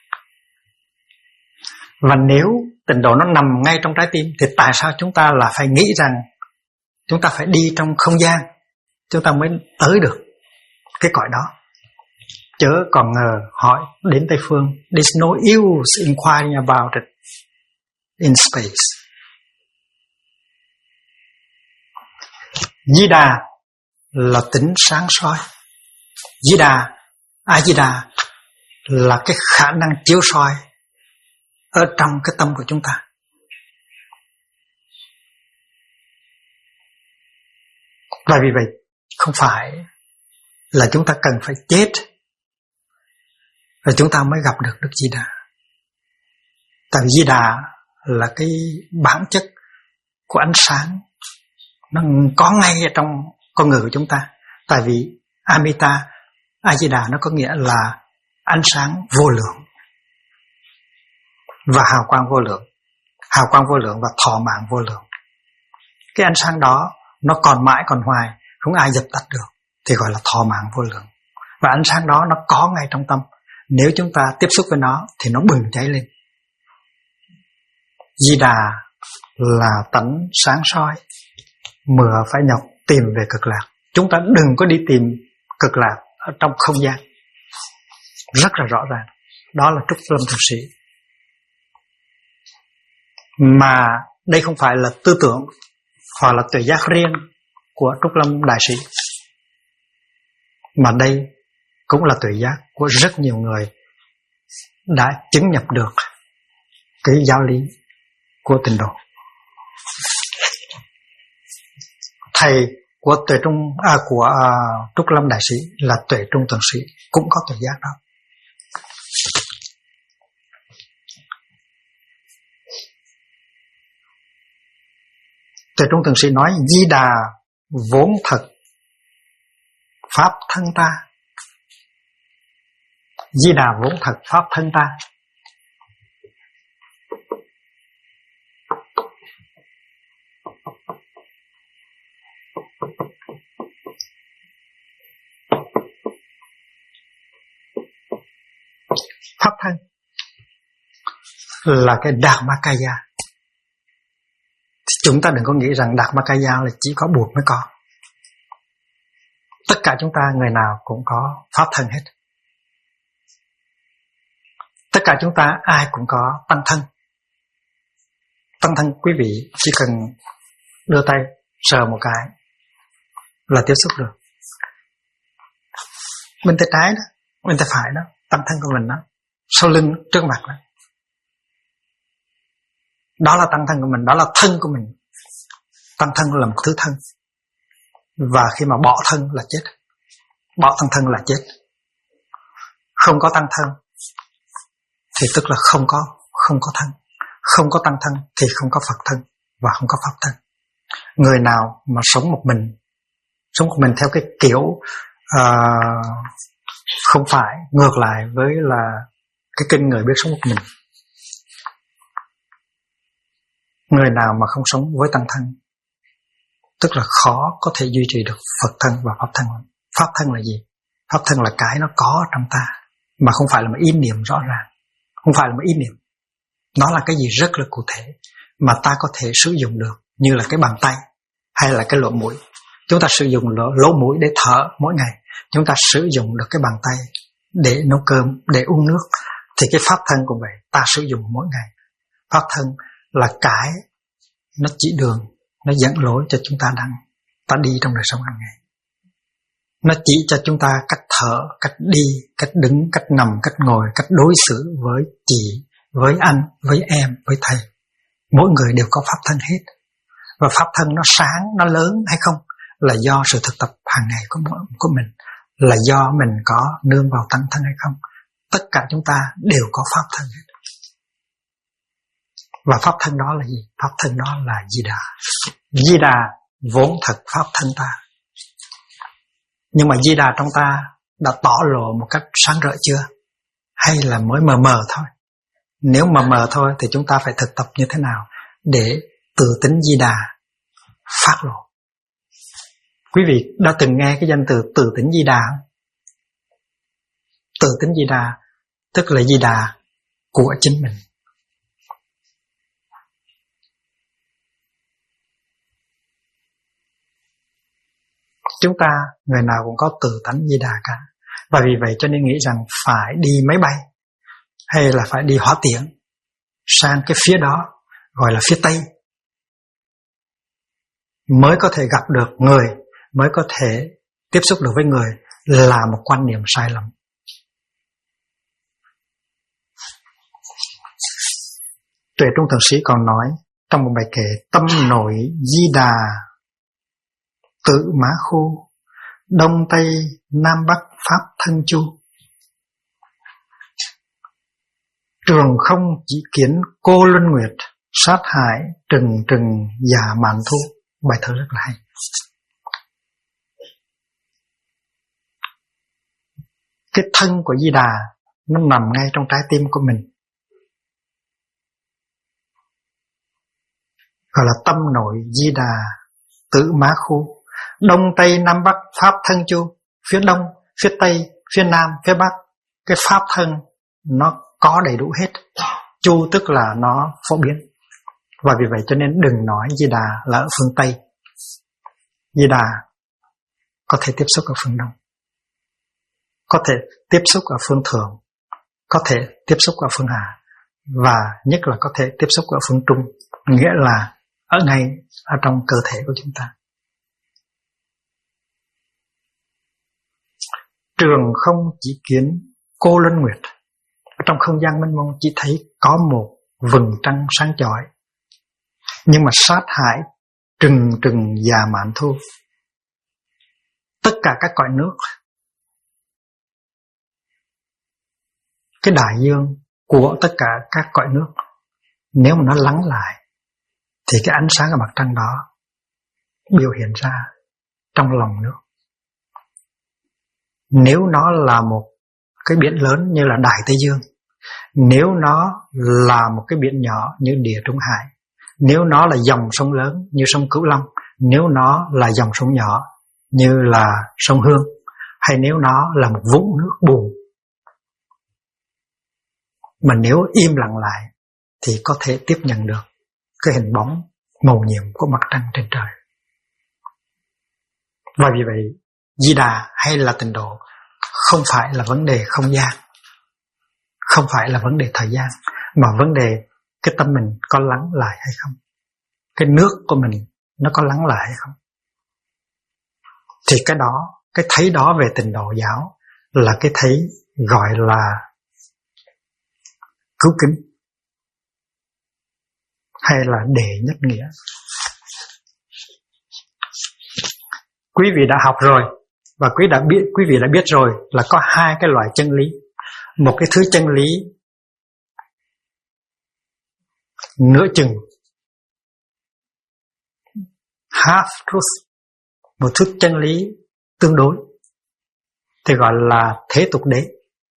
Và nếu tịnh độ nó nằm ngay trong trái tim thì tại sao chúng ta là phải nghĩ rằng chúng ta phải đi trong không gian chúng ta mới tới được cái cõi đó? Chớ còn ngờ hỏi đến Tây Phương. There's no use inquiring about it in space. Di Đà là tính sáng soi. Di Đà, A Di Đà là cái khả năng chiếu soi ở trong cái tâm của chúng ta. Và vì vậy không phải là chúng ta cần phải chết rồi chúng ta mới gặp được Đức Di Đà. Tại vì Di Đà là cái bản chất của ánh sáng, nó có ngay ở trong con người của chúng ta. Tại vì Amita, A Di Đà nó có nghĩa là ánh sáng vô lượng và hào quang vô lượng. Hào quang vô lượng và thọ mạng vô lượng. Cái ánh sáng đó nó còn mãi còn hoài, không ai dập tắt được, thì gọi là thọ mạng vô lượng. Và ánh sáng đó nó có ngay trong tâm. Nếu chúng ta tiếp xúc với nó thì nó bừng cháy lên. Di Đà là tánh sáng soi, mưa phải nhọc tìm về cực lạc. Chúng ta đừng có đi tìm cực lạc ở trong không gian. Rất là rõ ràng. Đó là Trúc Lâm Thượng Sĩ. Mà đây không phải là tư tưởng hoặc là tuệ giác riêng của Trúc Lâm Đại Sĩ, mà đây cũng là tuệ giác của rất nhiều người đã chứng nhập được cái giáo lý của tịnh độ. Thầy của Trúc Lâm Đại Sĩ là Tuệ Trung Thượng Sĩ cũng có tuệ giác đó. Tuệ Trung Thượng Sĩ nói Di Đà vốn thật pháp thân ta. Di Đà vốn thật pháp thân ta. Pháp thân là cái Dharmakaya. Chúng ta đừng có nghĩ rằng Dharmakaya là chỉ có buộc mới có. Tất cả chúng ta người nào cũng có pháp thân hết. Tất cả chúng ta ai cũng có tăng thân. Tăng thân quý vị chỉ cần đưa tay sờ một cái là tiếp xúc được. Bên tay trái đó, bên tay phải đó, tăng thân của mình đó, sau lưng, trước mặt đó. Đó là tăng thân của mình, đó là thân của mình. Tăng thân là một thứ thân. Và khi mà bỏ thân là chết. Bỏ tăng thân là chết. Không có tăng thân thì tức là không có thân. Không có tăng thân thì không có Phật thân và không có pháp thân. Người nào mà sống một mình theo cái kiểu không phải, ngược lại với là cái kinh người biết sống một mình. Người nào mà không sống với tăng thân tức là khó có thể duy trì được Phật thân và pháp thân. Pháp thân là gì? Pháp thân là cái nó có trong ta, mà không phải là một ý niệm rõ ràng, không phải là một ý niệm. Nó là cái gì rất là cụ thể mà ta có thể sử dụng được, như là cái bàn tay hay là cái lỗ mũi. Chúng ta sử dụng lỗ mũi để thở mỗi ngày, chúng ta sử dụng được cái bàn tay để nấu cơm, để uống nước. Thì cái pháp thân cũng vậy, ta sử dụng mỗi ngày. Pháp thân là cái nó chỉ đường, nó dẫn lối cho chúng ta đi trong đời sống hàng ngày. Nó chỉ cho chúng ta cách thở, cách đi, cách đứng, cách nằm, cách ngồi, cách đối xử với chị, với anh, với em, với thầy. Mỗi người đều có pháp thân hết. Và pháp thân nó sáng, nó lớn hay không là do sự thực tập hàng ngày của mình, là do mình có nương vào tăng thân hay không. Tất cả chúng ta đều có pháp thân hết. Và pháp thân đó là gì? Pháp thân đó là Di Đà. Di Đà vốn thật pháp thân ta. Nhưng mà Di Đà trong ta đã tỏ lộ một cách sáng rỡ chưa? Hay là mới mờ mờ thôi? Nếu mờ thôi thì chúng ta phải thực tập như thế nào để tự tính Di Đà phát lộ? Quý vị đã từng nghe cái danh từ tự tính Di Đà không? Tự tính Di Đà tức là Di Đà của chính mình. Chúng ta người nào cũng có tự tánh Di Đà cả. Và vì vậy cho nên nghĩ rằng phải đi máy bay hay là phải đi hỏa tiễn sang cái phía đó, gọi là phía Tây, mới có thể gặp được người, mới có thể tiếp xúc được với người, là một quan niệm sai lầm. Tuệ Trung Thượng Sĩ còn nói trong một bài kệ: tâm nội Di Đà tự mã khu, đông tây nam bắc pháp thân chu. Trường không chỉ kiến cô luân nguyệt, sát hại trừng trừng giả mạn thu. Bài thơ rất là hay. Cái thân của Di Đà nó nằm ngay trong trái tim của mình, gọi là tâm nội Di Đà tự mã khu, đông tây nam bắc pháp thân chu. Phía đông, phía tây, phía nam, phía bắc, cái pháp thân nó có đầy đủ hết. Chu tức là nó phổ biến. Và vì vậy cho nên đừng nói Di Đà là ở phương Tây. Di Đà có thể tiếp xúc ở phương Đông, có thể tiếp xúc ở phương Thượng, có thể tiếp xúc ở phương Hạ, và nhất là có thể tiếp xúc ở phương Trung, nghĩa là ở ngay ở trong cơ thể của chúng ta. Trường không chỉ kiến cô luân nguyệt, ở trong không gian mênh mông chỉ thấy có một vầng trăng sáng chói, nhưng mà sát hại trừng trừng già mạn thu. Tất cả các cõi nước, cái đại dương của tất cả các cõi nước, nếu mà nó lắng lại thì cái ánh sáng của mặt trăng đó biểu hiện ra trong lòng nước. Nếu nó là một cái biển lớn như là Đại Tây Dương, nếu nó là một cái biển nhỏ như Địa Trung Hải, nếu nó là dòng sông lớn như sông Cửu Long, nếu nó là dòng sông nhỏ như là sông Hương, hay nếu nó là một vũng nước bùn, mà nếu im lặng lại thì có thể tiếp nhận được cái hình bóng màu nhiệm của mặt trăng trên trời. Và vì vậy Di Đà hay là tịnh độ không phải là vấn đề không gian, không phải là vấn đề thời gian, mà vấn đề cái tâm mình có lắng lại hay không, cái nước của mình nó có lắng lại hay không. Thì cái đó, cái thấy đó về tịnh độ giáo là cái thấy gọi là cứu kính, hay là đệ nhất nghĩa. Quý vị đã học rồi, và quý vị đã biết rồi là có hai cái loại chân lý. Một cái thứ chân lý nửa chừng, half truth, một thứ chân lý tương đối thì gọi là thế tục đế,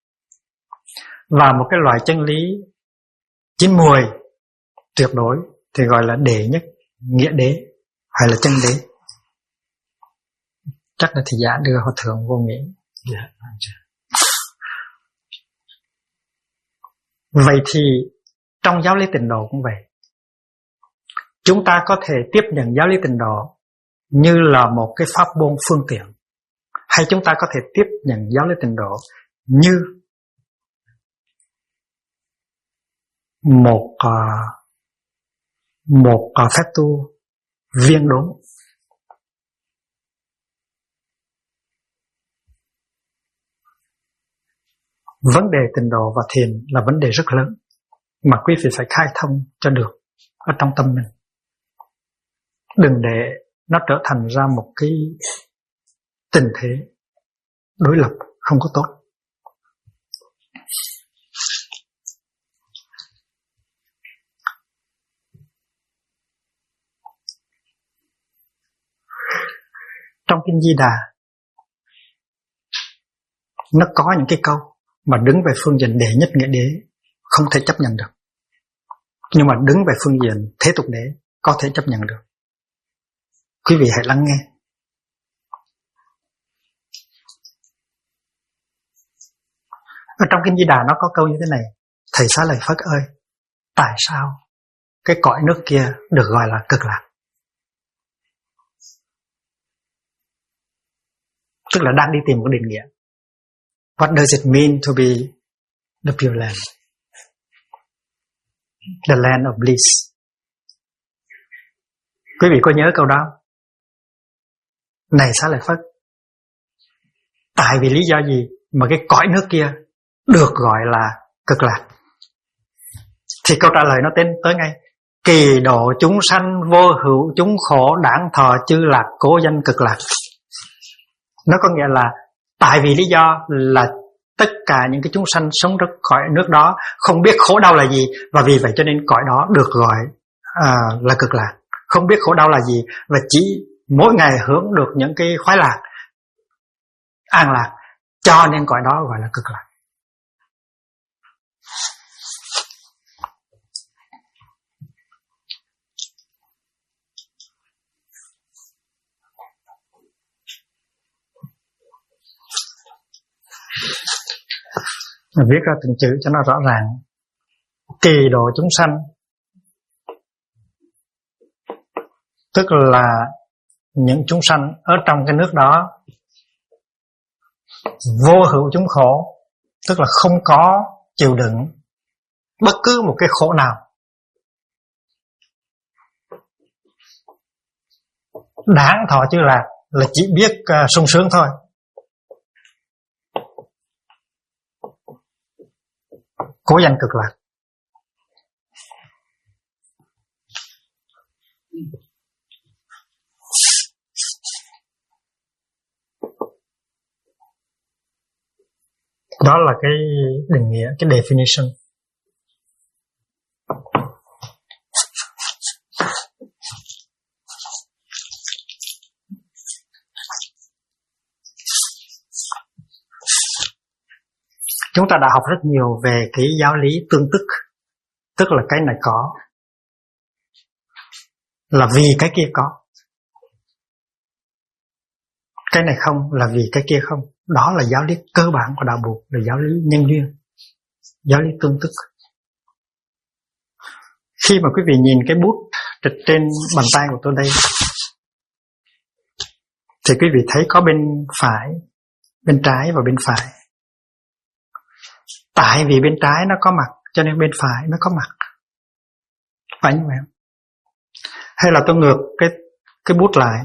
và một cái loại chân lý chín muồi tuyệt đối thì gọi là đệ nhất nghĩa đế hay là chân đế. Chắc là thị giả đưa Hòa Thượng vô nghĩa. Vậy thì trong giáo lý tịnh độ cũng vậy. Chúng ta có thể tiếp nhận giáo lý tịnh độ như là một cái pháp môn phương tiện, hay chúng ta có thể tiếp nhận giáo lý tịnh độ như một phép tu viên đốn. Vấn đề tịnh độ và thiền là vấn đề rất lớn mà quý vị phải khai thông cho được ở trong tâm mình. Đừng để nó trở thành ra một cái tình thế đối lập không có tốt. Trong Kinh Di Đà nó có những cái câu mà đứng về phương diện đệ nhất nghĩa đế không thể chấp nhận được, nhưng mà đứng về phương diện thế tục đế có thể chấp nhận được. Quý vị hãy lắng nghe. Ở trong Kinh Di Đà nó có câu như thế này: thầy Xá Lợi Phất ơi, tại sao cái cõi nước kia được gọi là cực lạc? Tức là đang đi tìm một định nghĩa. What does it mean to be the Pure Land? The land of bliss. Quý vị có nhớ câu đó? Này Xá Lợi Phất, tại vì lý do gì mà cái cõi nước kia được gọi là cực lạc? Thì câu trả lời nó tới ngay: kỳ độ chúng sanh vô hữu chúng khổ đãng thọ chư lạc cố danh cực lạc. Nó có nghĩa là tại vì lý do là tất cả những cái chúng sanh sống trong cõi nước đó không biết khổ đau là gì, và vì vậy cho nên cõi đó được gọi là cực lạc. Không biết khổ đau là gì và chỉ mỗi ngày hưởng được những cái khoái lạc, an lạc, cho nên cõi đó gọi là cực lạc. Viết ra từng chữ cho nó rõ ràng. Kỳ độ chúng sanh tức là những chúng sanh ở trong cái nước đó. Vô hữu chúng khổ tức là không có chịu đựng bất cứ một cái khổ nào. Đãng thọ chư lạc là chỉ biết sung sướng thôi. Cố danh cực lạc. Đó là cái định nghĩa, cái definition. Chúng ta đã học rất nhiều về cái giáo lý tương tức. Tức là cái này có là vì cái kia có, cái này không là vì cái kia không. Đó là giáo lý cơ bản của đạo Bụt, là giáo lý nhân duyên, giáo lý tương tức. Khi mà quý vị nhìn cái bút trịch trên bàn tay của tôi đây, thì quý vị thấy có bên phải, bên trái và bên phải. Tại vì bên trái nó có mặt cho nên bên phải nó có mặt, phải như vậy không? Hay là tôi ngược cái bút lại,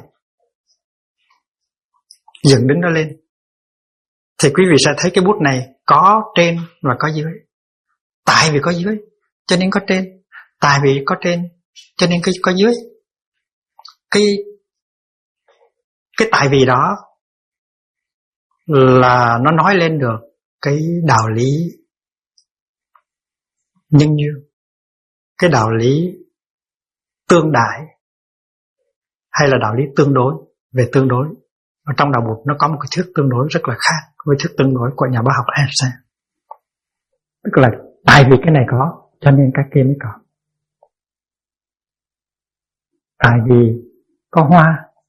dựng đứng nó lên, thì quý vị sẽ thấy cái bút này có trên và có dưới. Tại vì có dưới cho nên có trên, tại vì có trên cho nên có dưới. Cái tại vì đó là nó nói lên được cái đạo lý nhân duyên, cái đạo lý tương đại, hay là đạo lý tương đối. Về tương đối, ở trong đạo Bụt nó có một cái thuyết tương đối rất là khác với thuyết tương đối của nhà bác học Einstein. Tức là tại vì cái này có cho nên cái kia mới có. Tại vì có hoa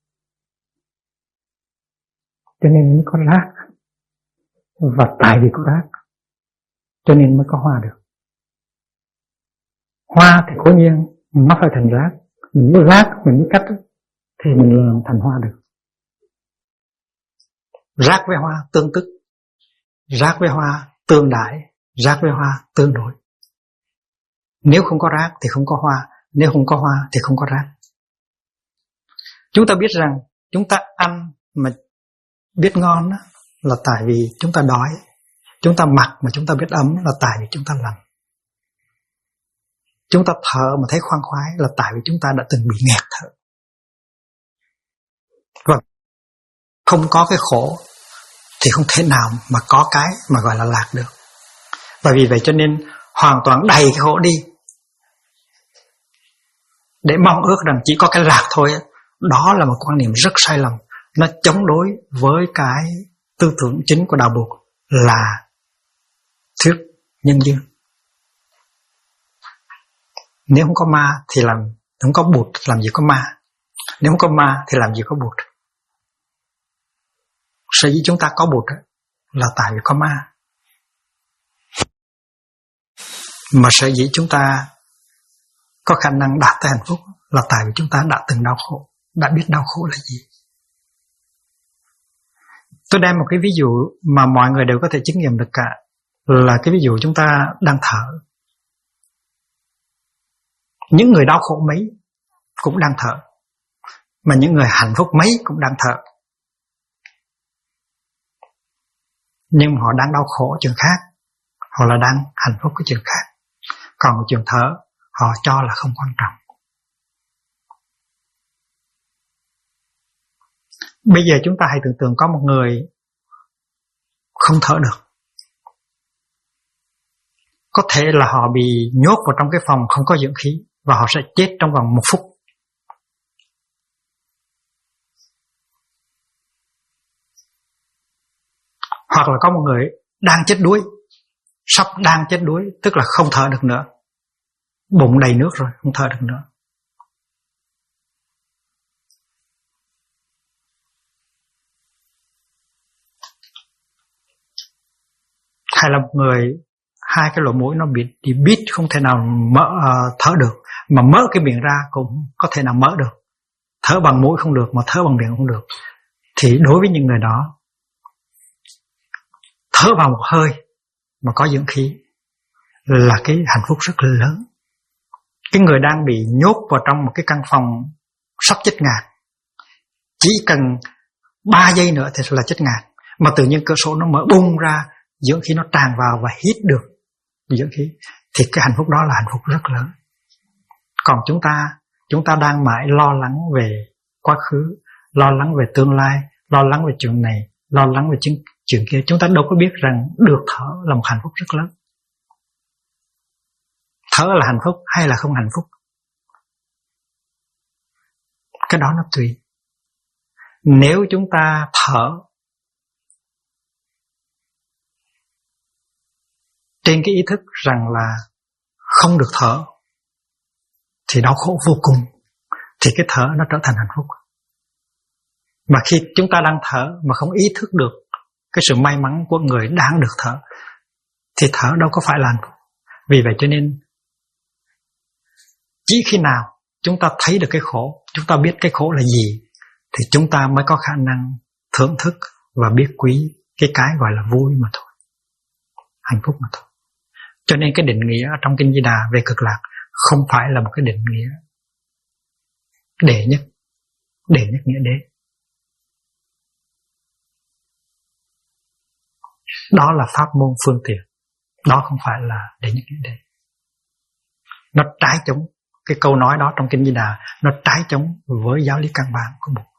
cho nên mới có rác, và tại vì có rác cho nên mới có hoa được. Hoa thì cố nhiên nó phải thành rác, những cái rác mình mới cắt thì mình làm thành hoa được. Rác với hoa tương tức, rác với hoa tương đại, rác với hoa tương đối. Nếu không có rác thì không có hoa, nếu không có hoa thì không có rác. Chúng ta biết rằng chúng ta ăn mà biết ngon đó, là tại vì chúng ta đói. Chúng ta mặc mà chúng ta biết ấm là tại vì chúng ta lạnh. Chúng ta thở mà thấy khoan khoái là tại vì chúng ta đã từng bị nghẹt thở. Và không có cái khổ thì không thể nào mà có cái mà gọi là lạc được. Và vì vậy cho nên hoàn toàn đầy cái khổ đi để mong ước rằng chỉ có cái lạc thôi. Đó là một quan niệm rất sai lầm. Nó chống đối với cái tư tưởng chính của đạo Bụt là thuyết nhân duyên. Nếu không có ma thì không có Bụt, làm gì có ma. Nếu không có ma thì làm gì có Bụt. Sở dĩ chúng ta có Bụt là tại vì có ma. Mà sở dĩ chúng ta có khả năng đạt tới hạnh phúc là tại vì chúng ta đã từng đau khổ, đã biết đau khổ là gì. Tôi đem một cái ví dụ mà mọi người đều có thể chứng nghiệm được cả, là cái ví dụ chúng ta đang thở. Những người đau khổ mấy cũng đang thở, mà những người hạnh phúc mấy cũng đang thở. Nhưng họ đang đau khổ chuyện khác, họ là đang hạnh phúc cái chuyện khác. Còn chuyện thở họ cho là không quan trọng. Bây giờ chúng ta hãy tưởng tượng có một người không thở được. Có thể là họ bị nhốt vào trong cái phòng không có dưỡng khí, và họ sẽ chết trong vòng 1 phút. Hoặc là có một người đang chết đuối, sắp đang chết đuối, tức là không thở được nữa, bụng đầy nước rồi, không thở được nữa. Hay là một người 2 cái lỗ mũi nó bị bít, không thể nào thở được, mà mở cái miệng ra cũng có thể nào mở được. Thở bằng mũi không được, mà thở bằng miệng không được. Thì đối với những người đó, thở vào một hơi mà có dưỡng khí là cái hạnh phúc rất lớn. Cái người đang bị nhốt vào trong một cái căn phòng sắp chết ngạt, chỉ cần 3 giây nữa thì là chết ngạt, mà tự nhiên cửa sổ nó mở bung ra, dưỡng khí nó tràn vào và hít được dưỡng khí, thì cái hạnh phúc đó là hạnh phúc rất lớn. Còn chúng ta đang mãi lo lắng về quá khứ, lo lắng về tương lai, lo lắng về chuyện này, lo lắng về chuyện kia. Chúng ta đâu có biết rằng được thở là một hạnh phúc rất lớn. Thở là hạnh phúc hay là không hạnh phúc, cái đó nó tùy. Nếu chúng ta thở trên cái ý thức rằng là không được thở thì đau khổ vô cùng, thì cái thở nó trở thành hạnh phúc. Mà khi chúng ta đang thở mà không ý thức được cái sự may mắn của người đang được thở, thì thở đâu có phải là hạnh phúc. Vì vậy cho nên chỉ khi nào chúng ta thấy được cái khổ, chúng ta biết cái khổ là gì, thì chúng ta mới có khả năng thưởng thức và biết quý cái gọi là vui mà thôi, hạnh phúc mà thôi. Cho nên cái định nghĩa trong Kinh Di Đà về Cực Lạc không phải là một cái định nghĩa đệ nhất nghĩa đế. Đó là pháp môn phương tiện, đó không phải là đệ nhất nghĩa đế. Nó trái chống, cái câu nói đó trong Kinh Di Đà nó trái chống với giáo lý căn bản của Bụt.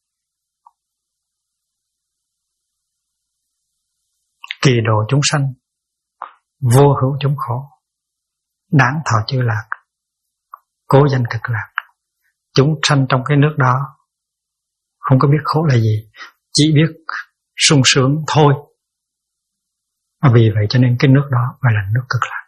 Kỳ độ chúng sanh, vô hữu chúng khổ, đáng thọ chư lạc, cố danh Cực Lạc. Chúng sanh trong cái nước đó không có biết khổ là gì, chỉ biết sung sướng thôi. Vì vậy cho nên cái nước đó gọi là nước Cực Lạc.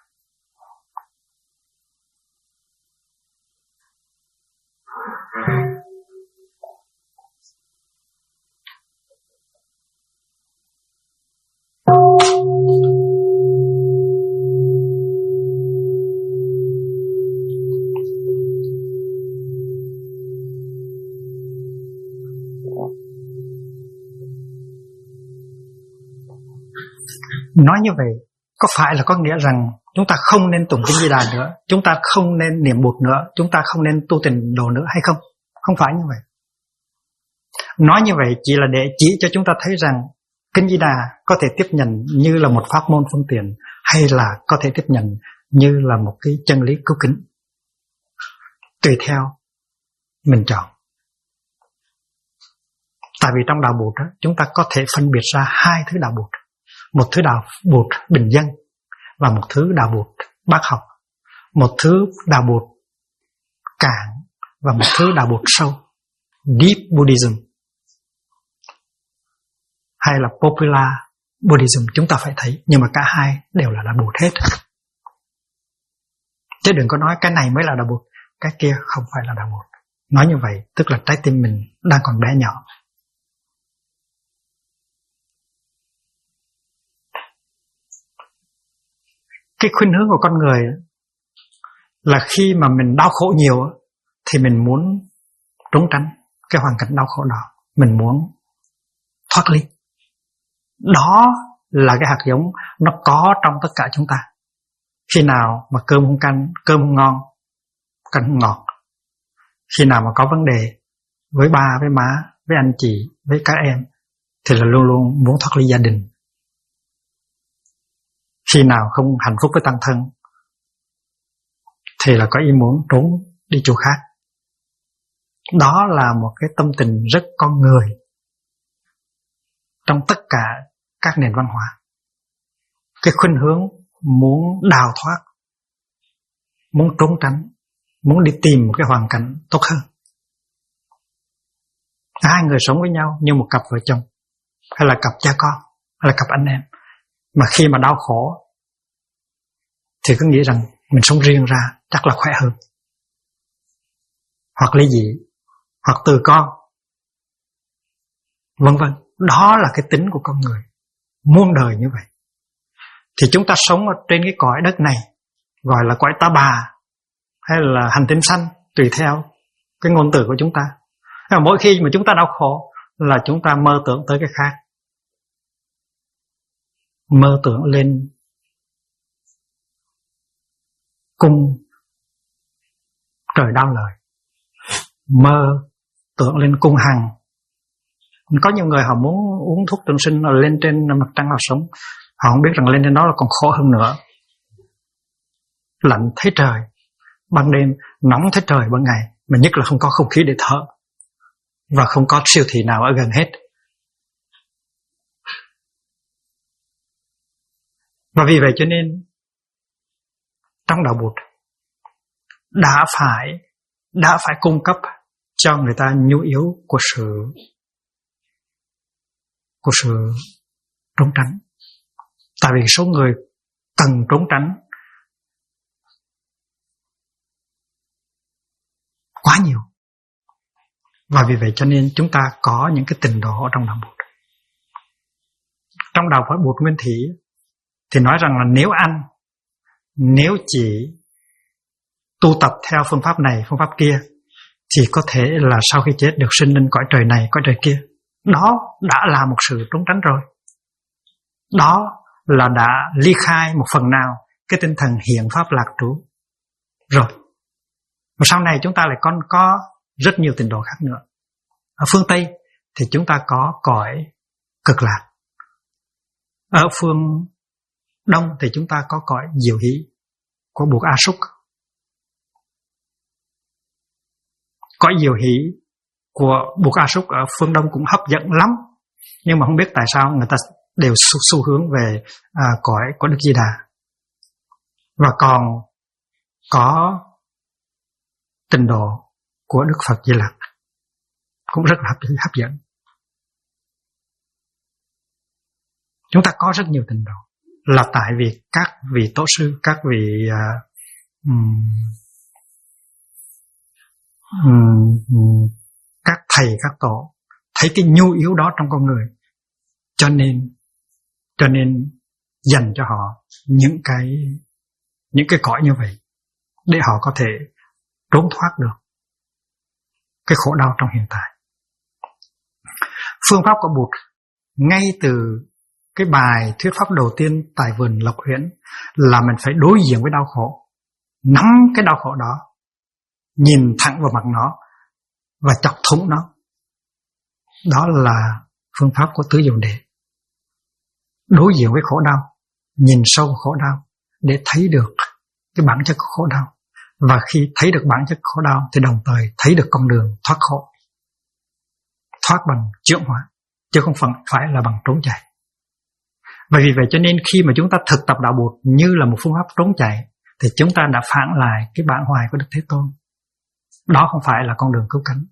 Nói như vậy có phải là có nghĩa rằng chúng ta không nên tụng Kinh Di Đà nữa, chúng ta không nên niệm Bụt nữa, chúng ta không nên tu tịnh độ nữa hay không? Không phải như vậy. Nói như vậy chỉ là để chỉ cho chúng ta thấy rằng Kinh Di Đà có thể tiếp nhận như là một pháp môn phương tiện, hay là có thể tiếp nhận như là một cái chân lý cứu kính. Tùy theo mình chọn. Tại vì trong đạo Bụt đó, chúng ta có thể phân biệt ra 2 thứ đạo Bụt. Một thứ đạo Bụt bình dân và một thứ đạo Bụt bác học. Một thứ đạo Bụt cạn và một thứ đạo Bụt sâu, Deep Buddhism, hay là Popular Buddhism. Chúng ta phải thấy, nhưng mà cả hai đều là đạo Bụt hết. Chứ đừng có nói cái này mới là đạo Bụt, cái kia không phải là đạo Bụt. Nói như vậy tức là trái tim mình đang còn bé nhỏ. Cái khuynh hướng của con người là khi mà mình đau khổ nhiều thì mình muốn trốn tránh cái hoàn cảnh đau khổ đó, mình muốn thoát ly. Đó là cái hạt giống nó có trong tất cả chúng ta. Khi nào mà cơm không canh, cơm không ngon, canh không ngọt, khi nào mà có vấn đề với ba, với má, với anh chị, với các em thì là luôn luôn muốn thoát ly gia đình. Khi nào không hạnh phúc với tăng thân thì là có ý muốn trốn đi chỗ khác. Đó là một cái tâm tình rất con người trong tất cả các nền văn hóa. Cái khuynh hướng muốn đào thoát, muốn trốn tránh, muốn đi tìm một cái hoàn cảnh tốt hơn. Hai người sống với nhau như một cặp vợ chồng, hay là cặp cha con, hay là cặp anh em, mà khi mà đau khổ thì cứ nghĩ rằng mình sống riêng ra chắc là khỏe hơn, hoặc ly dị, hoặc từ con, vân vân. Đó là cái tính của con người muôn đời như vậy. Thì chúng ta sống ở trên cái cõi đất này gọi là cõi Ta Bà hay là hành tinh xanh, tùy theo cái ngôn từ của chúng ta. Mỗi khi mà chúng ta đau khổ là chúng ta mơ tưởng tới cái khác, mơ tưởng lên cung trời đau lời, mơ tưởng lên cung hằng. Có nhiều người họ muốn uống thuốc trường sinh rồi lên trên mặt trăng họ sống, họ không biết rằng lên trên đó là còn khổ hơn nữa. Lạnh thấy trời ban đêm, nóng thấy trời ban ngày, mà nhất là không có không khí để thở, và không có siêu thị nào ở gần hết. Và vì vậy cho nên trong đạo Bụt đã phải cung cấp cho người ta nhu yếu của sự trốn tránh. Tại vì số người cần trốn tránh quá nhiều. Và vì vậy cho nên chúng ta có những cái tình độ ở trong đạo Bụt. Trong đạo Phật Bụt Nguyên Thủy thì nói rằng là nếu chỉ tu tập theo phương pháp này, phương pháp kia, thì có thể là sau khi chết được sinh lên cõi trời này, cõi trời kia. Đó đã là một sự trốn tránh rồi. Đó là đã ly khai một phần nào cái tinh thần hiện pháp lạc trú rồi. Và sau này chúng ta lại còn có rất nhiều tịnh độ khác nữa. Ở phương Tây thì chúng ta có cõi Cực Lạc. Ở phương Đông thì chúng ta có cõi Diệu Hỷ của Bụt A Súc. Cõi Diệu Hỷ của Bụt A Súc ở phương Đông cũng hấp dẫn lắm, nhưng mà không biết tại sao người ta đều xu hướng về cõi của Đức Di Đà. Và còn có tịnh độ của Đức Phật Di Lặc cũng rất là hấp dẫn. Chúng ta có rất nhiều tịnh độ là tại vì các vị tổ sư, các vị các thầy, các tổ thấy cái nhu yếu đó trong con người, cho nên dành cho họ những cái cõi như vậy để họ có thể trốn thoát được cái khổ đau trong hiện tại. Phương pháp của Bụt ngay từ cái bài thuyết pháp đầu tiên tại vườn Lộc Huyễn là mình phải đối diện với đau khổ, nắm cái đau khổ đó, nhìn thẳng vào mặt nó và chọc thủng nó. Đó là phương pháp của Tứ Diệu Đế. Đối diện với khổ đau, nhìn sâu vào khổ đau để thấy được cái bản chất của khổ đau. Và khi thấy được bản chất khổ đau thì đồng thời thấy được con đường thoát khổ. Thoát bằng chuyển hóa, chứ không phải là bằng trốn chạy. Và vì vậy cho nên khi mà chúng ta thực tập đạo Bụt như là một phương pháp trốn chạy thì chúng ta đã phản lại cái bản hoài của Đức Thế Tôn. Đó không phải là con đường cứu cánh.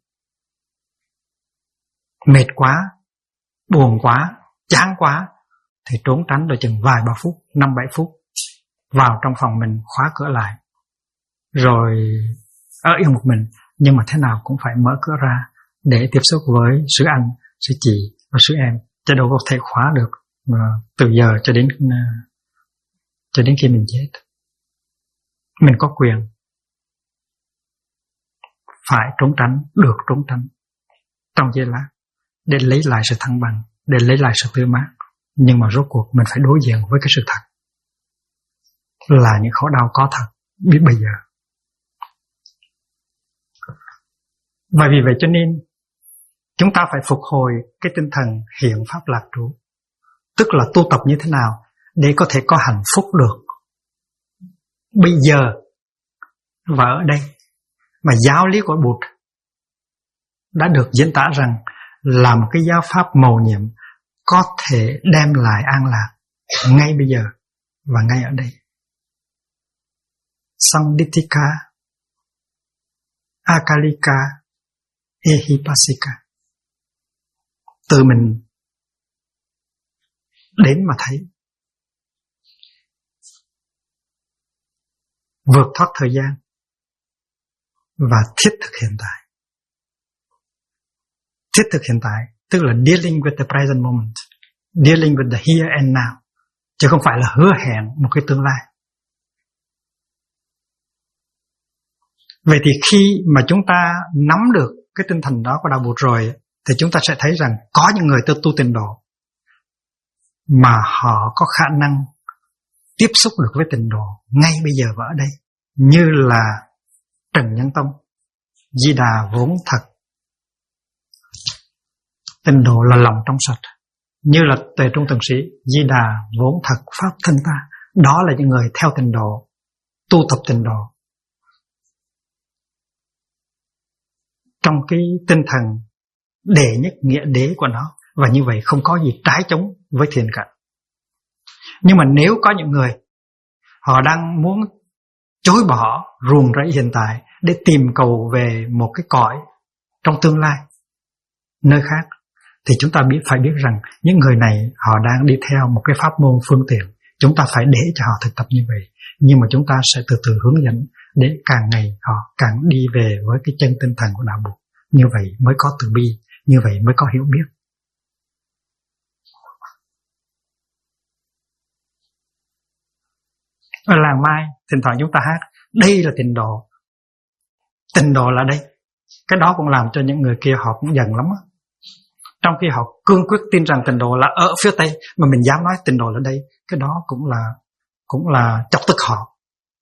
Mệt quá, buồn quá, chán quá thì trốn tránh rồi chừng vài ba phút, 5-7 phút, vào trong phòng mình khóa cửa lại, rồi ở yên một mình. Nhưng mà thế nào cũng phải mở cửa ra để tiếp xúc với sư anh, sư chị và sư em, chứ đâu có thể khóa được từ giờ cho đến cho đến khi mình chết. Mình có quyền phải trốn tránh, được trốn tránh trong giây lát để lấy lại sự thăng bằng, để lấy lại sự tươi mát. Nhưng mà rốt cuộc mình phải đối diện với cái sự thật là những khổ đau có thật biết bây giờ. Và vì vậy cho nên chúng ta phải phục hồi cái tinh thần hiện pháp lạc trú, tức là tu tập như thế nào để có thể có hạnh phúc được bây giờ và ở đây. Mà giáo lý của Bụt đã được diễn tả rằng là một cái giáo pháp mầu nhiệm có thể đem lại an lạc ngay bây giờ và ngay ở đây. Samdittika, Akalika, Ehipassika. Từ mình đến mà thấy, vượt thoát thời gian và thiết thực hiện tại. Thiết thực hiện tại tức là dealing with the present moment, dealing with the here and now, chứ không phải là hứa hẹn một cái tương lai. Vậy thì khi mà chúng ta nắm được cái tinh thần đó của Đạo Bụt rồi, thì chúng ta sẽ thấy rằng có những người tu tịnh độ mà họ có khả năng tiếp xúc được với tịnh độ ngay bây giờ và ở đây, như là Trần Nhân Tông, Di Đà vốn thật, tịnh độ là lòng trong sạch, như là Tuệ Trung Tần Sĩ, Di Đà vốn thật pháp thân ta. Đó là những người theo tịnh độ, tu tập tịnh độ trong cái tinh thần đệ nhất nghĩa đế của nó, và như vậy không có gì trái chống với thiền cảnh. Nhưng mà nếu có những người họ đang muốn chối bỏ ruồng rẫy hiện tại để tìm cầu về một cái cõi trong tương lai, nơi khác, thì chúng ta phải biết rằng những người này họ đang đi theo một cái pháp môn phương tiện. Chúng ta phải để cho họ thực tập như vậy, nhưng mà chúng ta sẽ từ từ hướng dẫn để càng ngày họ càng đi về với cái chân tinh thần của Đạo Bụt. Như vậy mới có từ bi, như vậy mới có hiểu biết. Ở làng Mai thỉnh thoảng chúng ta hát đây là tịnh độ, tịnh độ là đây. Cái đó cũng làm cho những người kia họ cũng giận lắm á. Trong khi họ cương quyết tin rằng tịnh độ là ở phía Tây, mà mình dám nói tịnh độ là đây, cái đó cũng là chọc tức họ.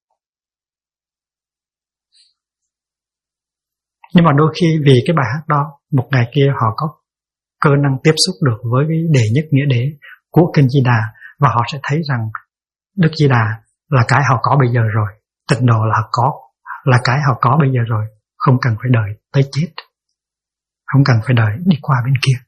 Nhưng mà đôi khi vì cái bài hát đó, một ngày kia họ có cơ năng tiếp xúc được với cái đệ nhất nghĩa đế của Kinh Di Đà, và họ sẽ thấy rằng Đức Di Đà là cái họ có bây giờ rồi, tịnh độ là cái họ có bây giờ rồi, không cần phải đợi tới chết, không cần phải đợi đi qua bên kia.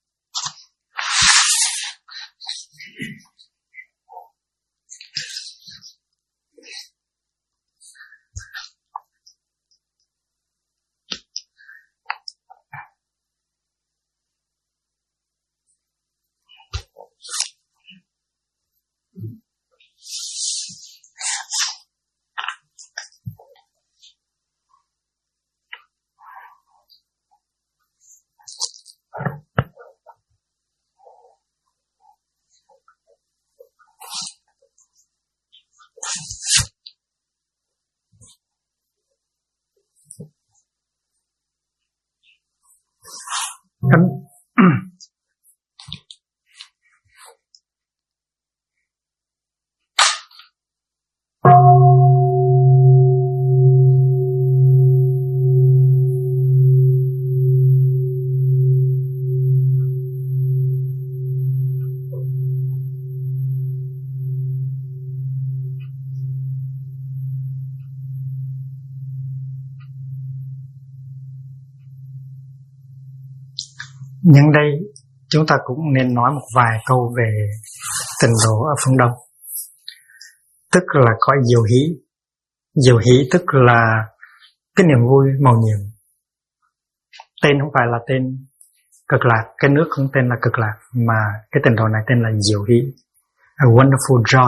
Nhân đây chúng ta cũng nên nói một vài câu về tịnh độ ở phương Đông. Tức là có diệu hỷ. Diệu hỷ tức là cái niềm vui màu nhiệm. Tên không phải là tên Cực Lạc, cái nước không tên là Cực Lạc, mà cái tịnh độ này tên là diệu hỷ, a wonderful joy.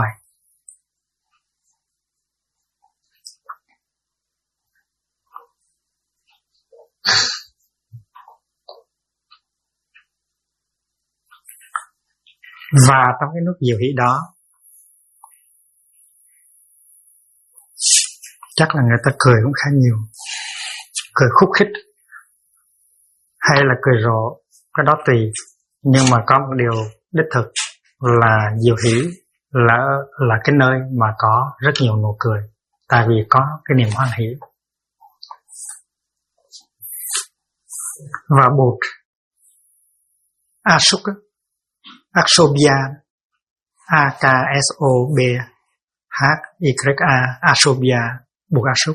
Và trong cái nước diệu hỷ đó chắc là người ta cười cũng khá nhiều, cười khúc khích hay là cười rộ, cái đó tùy. Nhưng mà có một điều đích thực là diệu hỷ là cái nơi mà có rất nhiều nụ cười, tại vì có cái niềm hoan hỷ. Và bột Asuk, Aksobhya, A-K-S-O-B-H-Y-A, Aksobhya, bột Asuk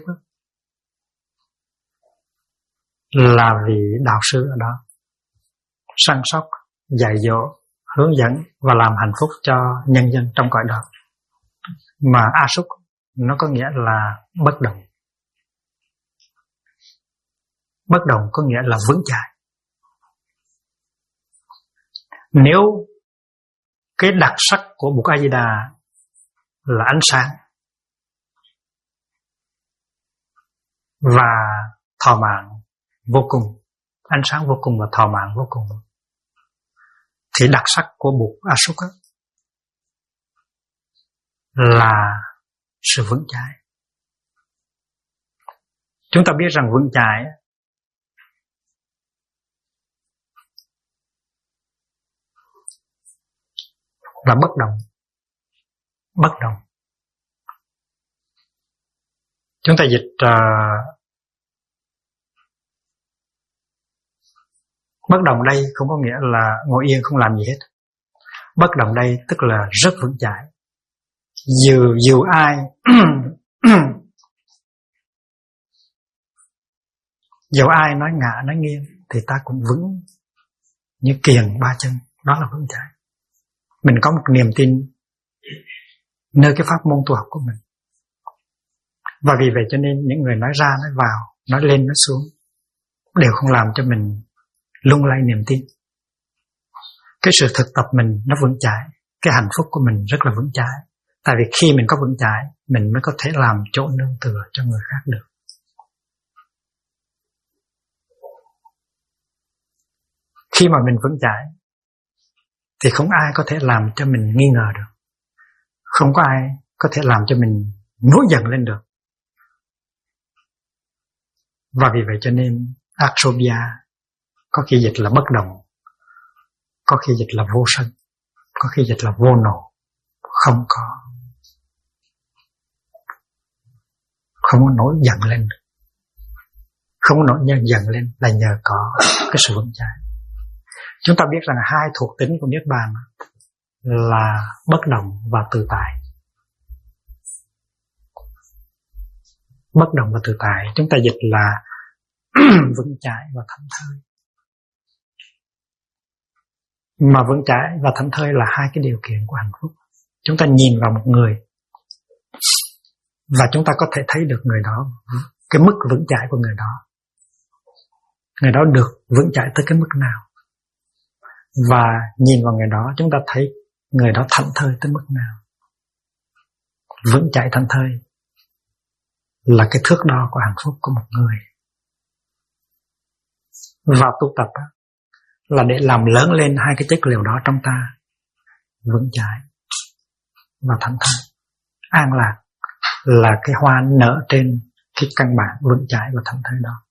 là vị đạo sư ở đó, săn sóc, dạy dỗ, hướng dẫn và làm hạnh phúc cho nhân dân trong cõi đó. Mà Asuk nó có nghĩa là bất động. Bất động có nghĩa là vững chãi. Nếu cái đặc sắc của Bụt A Di Đà là ánh sáng và thọ mạng vô cùng, ánh sáng vô cùng và thọ mạng vô cùng, thì đặc sắc của Bụt Asuk là sự vững chãi. Chúng ta biết rằng vững chãi là bất động. Bất động. Chúng ta dịch bất động đây không có nghĩa là ngồi yên không làm gì hết. Bất động đây tức là rất vững chãi. Dù ai dù ai nói ngã nói nghiêng thì ta cũng vững như kiềng ba chân, đó là vững chãi. Mình có một niềm tin nơi cái pháp môn tu học của mình. Và vì vậy cho nên những người nói ra nói vào, nói lên nói xuống đều không làm cho mình lung lay niềm tin. Cái sự thực tập mình nó vững chãi, cái hạnh phúc của mình rất là vững chãi. Tại vì khi mình có vững chãi, mình mới có thể làm chỗ nương tựa cho người khác được. Khi mà mình vững chãi thì không ai có thể làm cho mình nghi ngờ được. Không có ai có thể làm cho mình nổi giận lên được. Và vì vậy cho nên Aksobhya có khi dịch là bất động, có khi dịch là vô sân, có khi dịch là vô nộ. Không có nổi giận lên được. Không có nổi giận lên là nhờ có cái sự vững chãi. Chúng ta biết rằng hai thuộc tính của Niết Bàn là bất động và tự tại. Bất động và tự tại chúng ta dịch là vững chãi và thảnh thơi. Mà vững chãi và thảnh thơi là hai cái điều kiện của hạnh phúc. Chúng ta nhìn vào một người và chúng ta có thể thấy được người đó, cái mức vững chãi của người đó. Người đó được vững chãi tới cái mức nào. Và nhìn vào người đó chúng ta thấy người đó thảnh thơi tới mức nào. Vững chãi thảnh thơi là cái thước đo của hạnh phúc của một người. Và tu tập là để làm lớn lên hai cái chất liệu đó trong ta, vững chãi và thảnh thơi. An lạc là cái hoa nở trên cái căn bản vững chãi và thảnh thơi đó.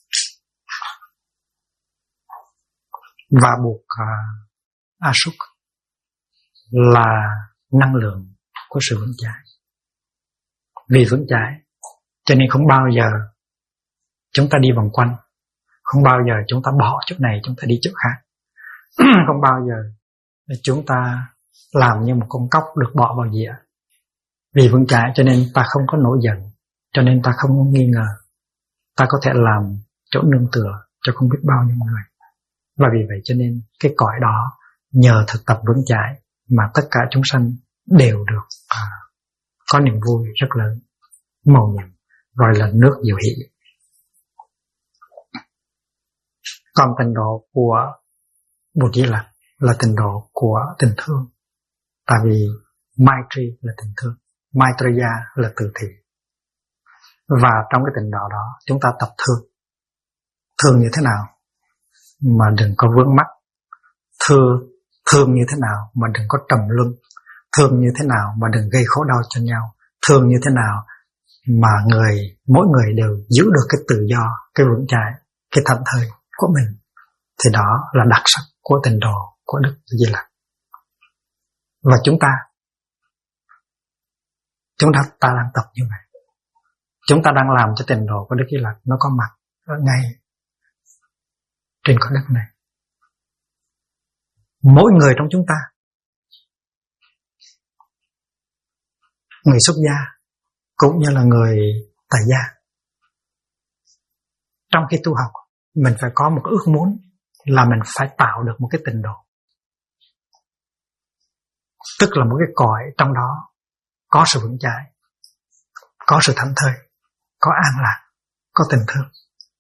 Và Bụt Asuk là năng lượng của sự vững chãi. Vì vững chãi cho nên không bao giờ chúng ta đi vòng quanh, không bao giờ chúng ta bỏ chỗ này chúng ta đi chỗ khác, không bao giờ chúng ta làm như một con cóc được bỏ vào dĩa. Vì vững chãi cho nên ta không có nổi giận, cho nên ta không nghi ngờ, ta có thể làm chỗ nương tựa cho không biết bao nhiêu người. Và vì vậy cho nên cái cõi đó nhờ thực tập vững chãi mà tất cả chúng sanh đều được có niềm vui rất lớn, màu nhiệm, gọi là nước diệu hỷ. Còn tình độ của Bụt Di Lặc là tình độ của tình thương. Tại vì Maitri là tình thương, Maitreya là từ thiện. Và trong cái tình độ đó chúng ta tập thương. Thương như thế nào mà đừng có vướng mắc, thương như thế nào mà đừng có trầm luân, thương như thế nào mà đừng gây khổ đau cho nhau, thương như thế nào mà mỗi người đều giữ được cái tự do, cái vững chãi, cái thảnh thơi của mình, thì đó là đặc sắc của tịnh độ của Đức Di Lặc. Và chúng ta đang tập như vậy. Chúng ta đang làm cho tịnh độ của Đức Di Lặc nó có mặt ở ngay trên con đất này. Mỗi người trong chúng ta, người xuất gia cũng như là người tại gia, trong khi tu học mình phải có một ước muốn là mình phải tạo được một cái tịnh độ, tức là một cái cõi trong đó có sự vững chãi, có sự thảnh thơi, có an lạc, có tình thương.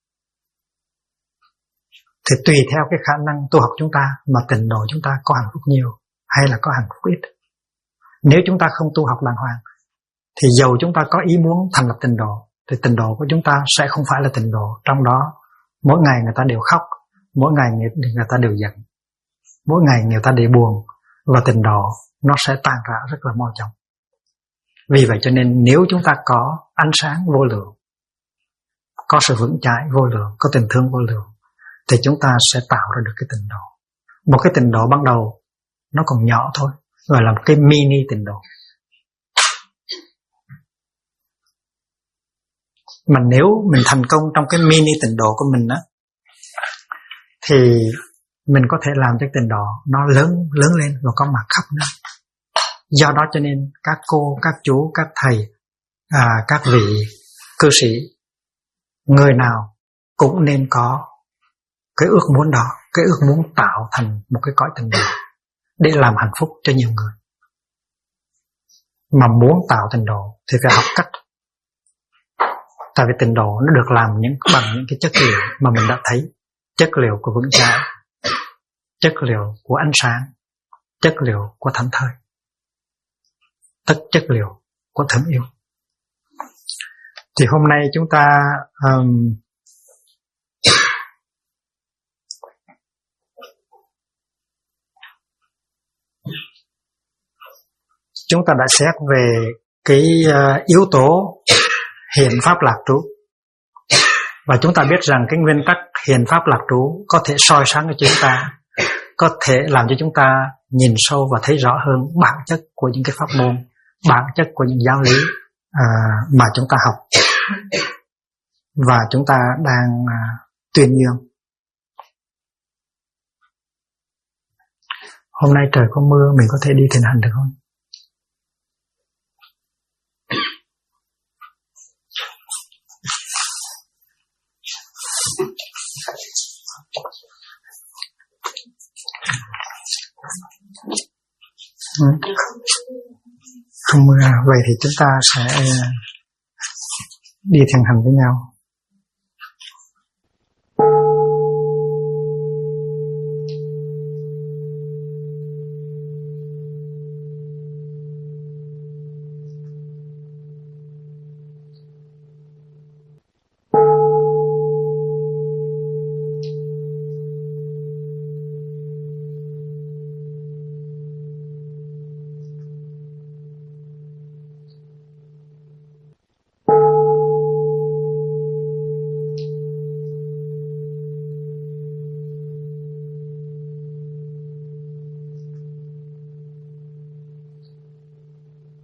Thì tùy theo cái khả năng tu học chúng ta mà tịnh độ chúng ta có hạnh phúc nhiều hay là có hạnh phúc ít. Nếu chúng ta không tu học đàng hoàng thì dầu chúng ta có ý muốn thành lập tịnh độ, thì tịnh độ của chúng ta sẽ không phải là tịnh độ. Trong đó mỗi ngày người ta đều khóc, mỗi ngày người ta đều giận, mỗi ngày người ta đều buồn, và tịnh độ nó sẽ tan rã rất là mau chóng. Vì vậy cho nên nếu chúng ta có ánh sáng vô lượng, có sự vững chãi vô lượng, có tình thương vô lượng, thì chúng ta sẽ tạo ra được cái tịnh độ. Một cái tịnh độ ban đầu nó còn nhỏ thôi, gọi là một cái mini tịnh độ. Mà nếu mình thành công trong cái mini tịnh độ của mình á, thì mình có thể làm cho tịnh độ nó lớn lên và có mặt khắp nơi. Do đó cho nên các cô, các chú, các thầy, các vị cư sĩ, người nào cũng nên có cái ước muốn đó, cái ước muốn tạo thành một cái cõi tịnh độ để làm hạnh phúc cho nhiều người. Mà muốn tạo tịnh độ thì phải học cách. Tại vì tịnh độ nó được làm bằng những cái chất liệu mà mình đã thấy. Chất liệu của vững chãi, chất liệu của ánh sáng, chất liệu của thảnh thơi, chất liệu của thương yêu. Thì hôm nay chúng ta đã xét về cái yếu tố hiện pháp lạc trú. Và chúng ta biết rằng cái nguyên tắc hiện pháp lạc trú có thể soi sáng cho chúng ta, có thể làm cho chúng ta nhìn sâu và thấy rõ hơn bản chất của những cái pháp môn, bản chất của những giáo lý mà chúng ta học và chúng ta đang tuyên dương. Hôm nay trời có mưa, mình có thể đi thiền hành được không? Không mưa, vậy thì chúng ta sẽ đi thiền hành với nhau.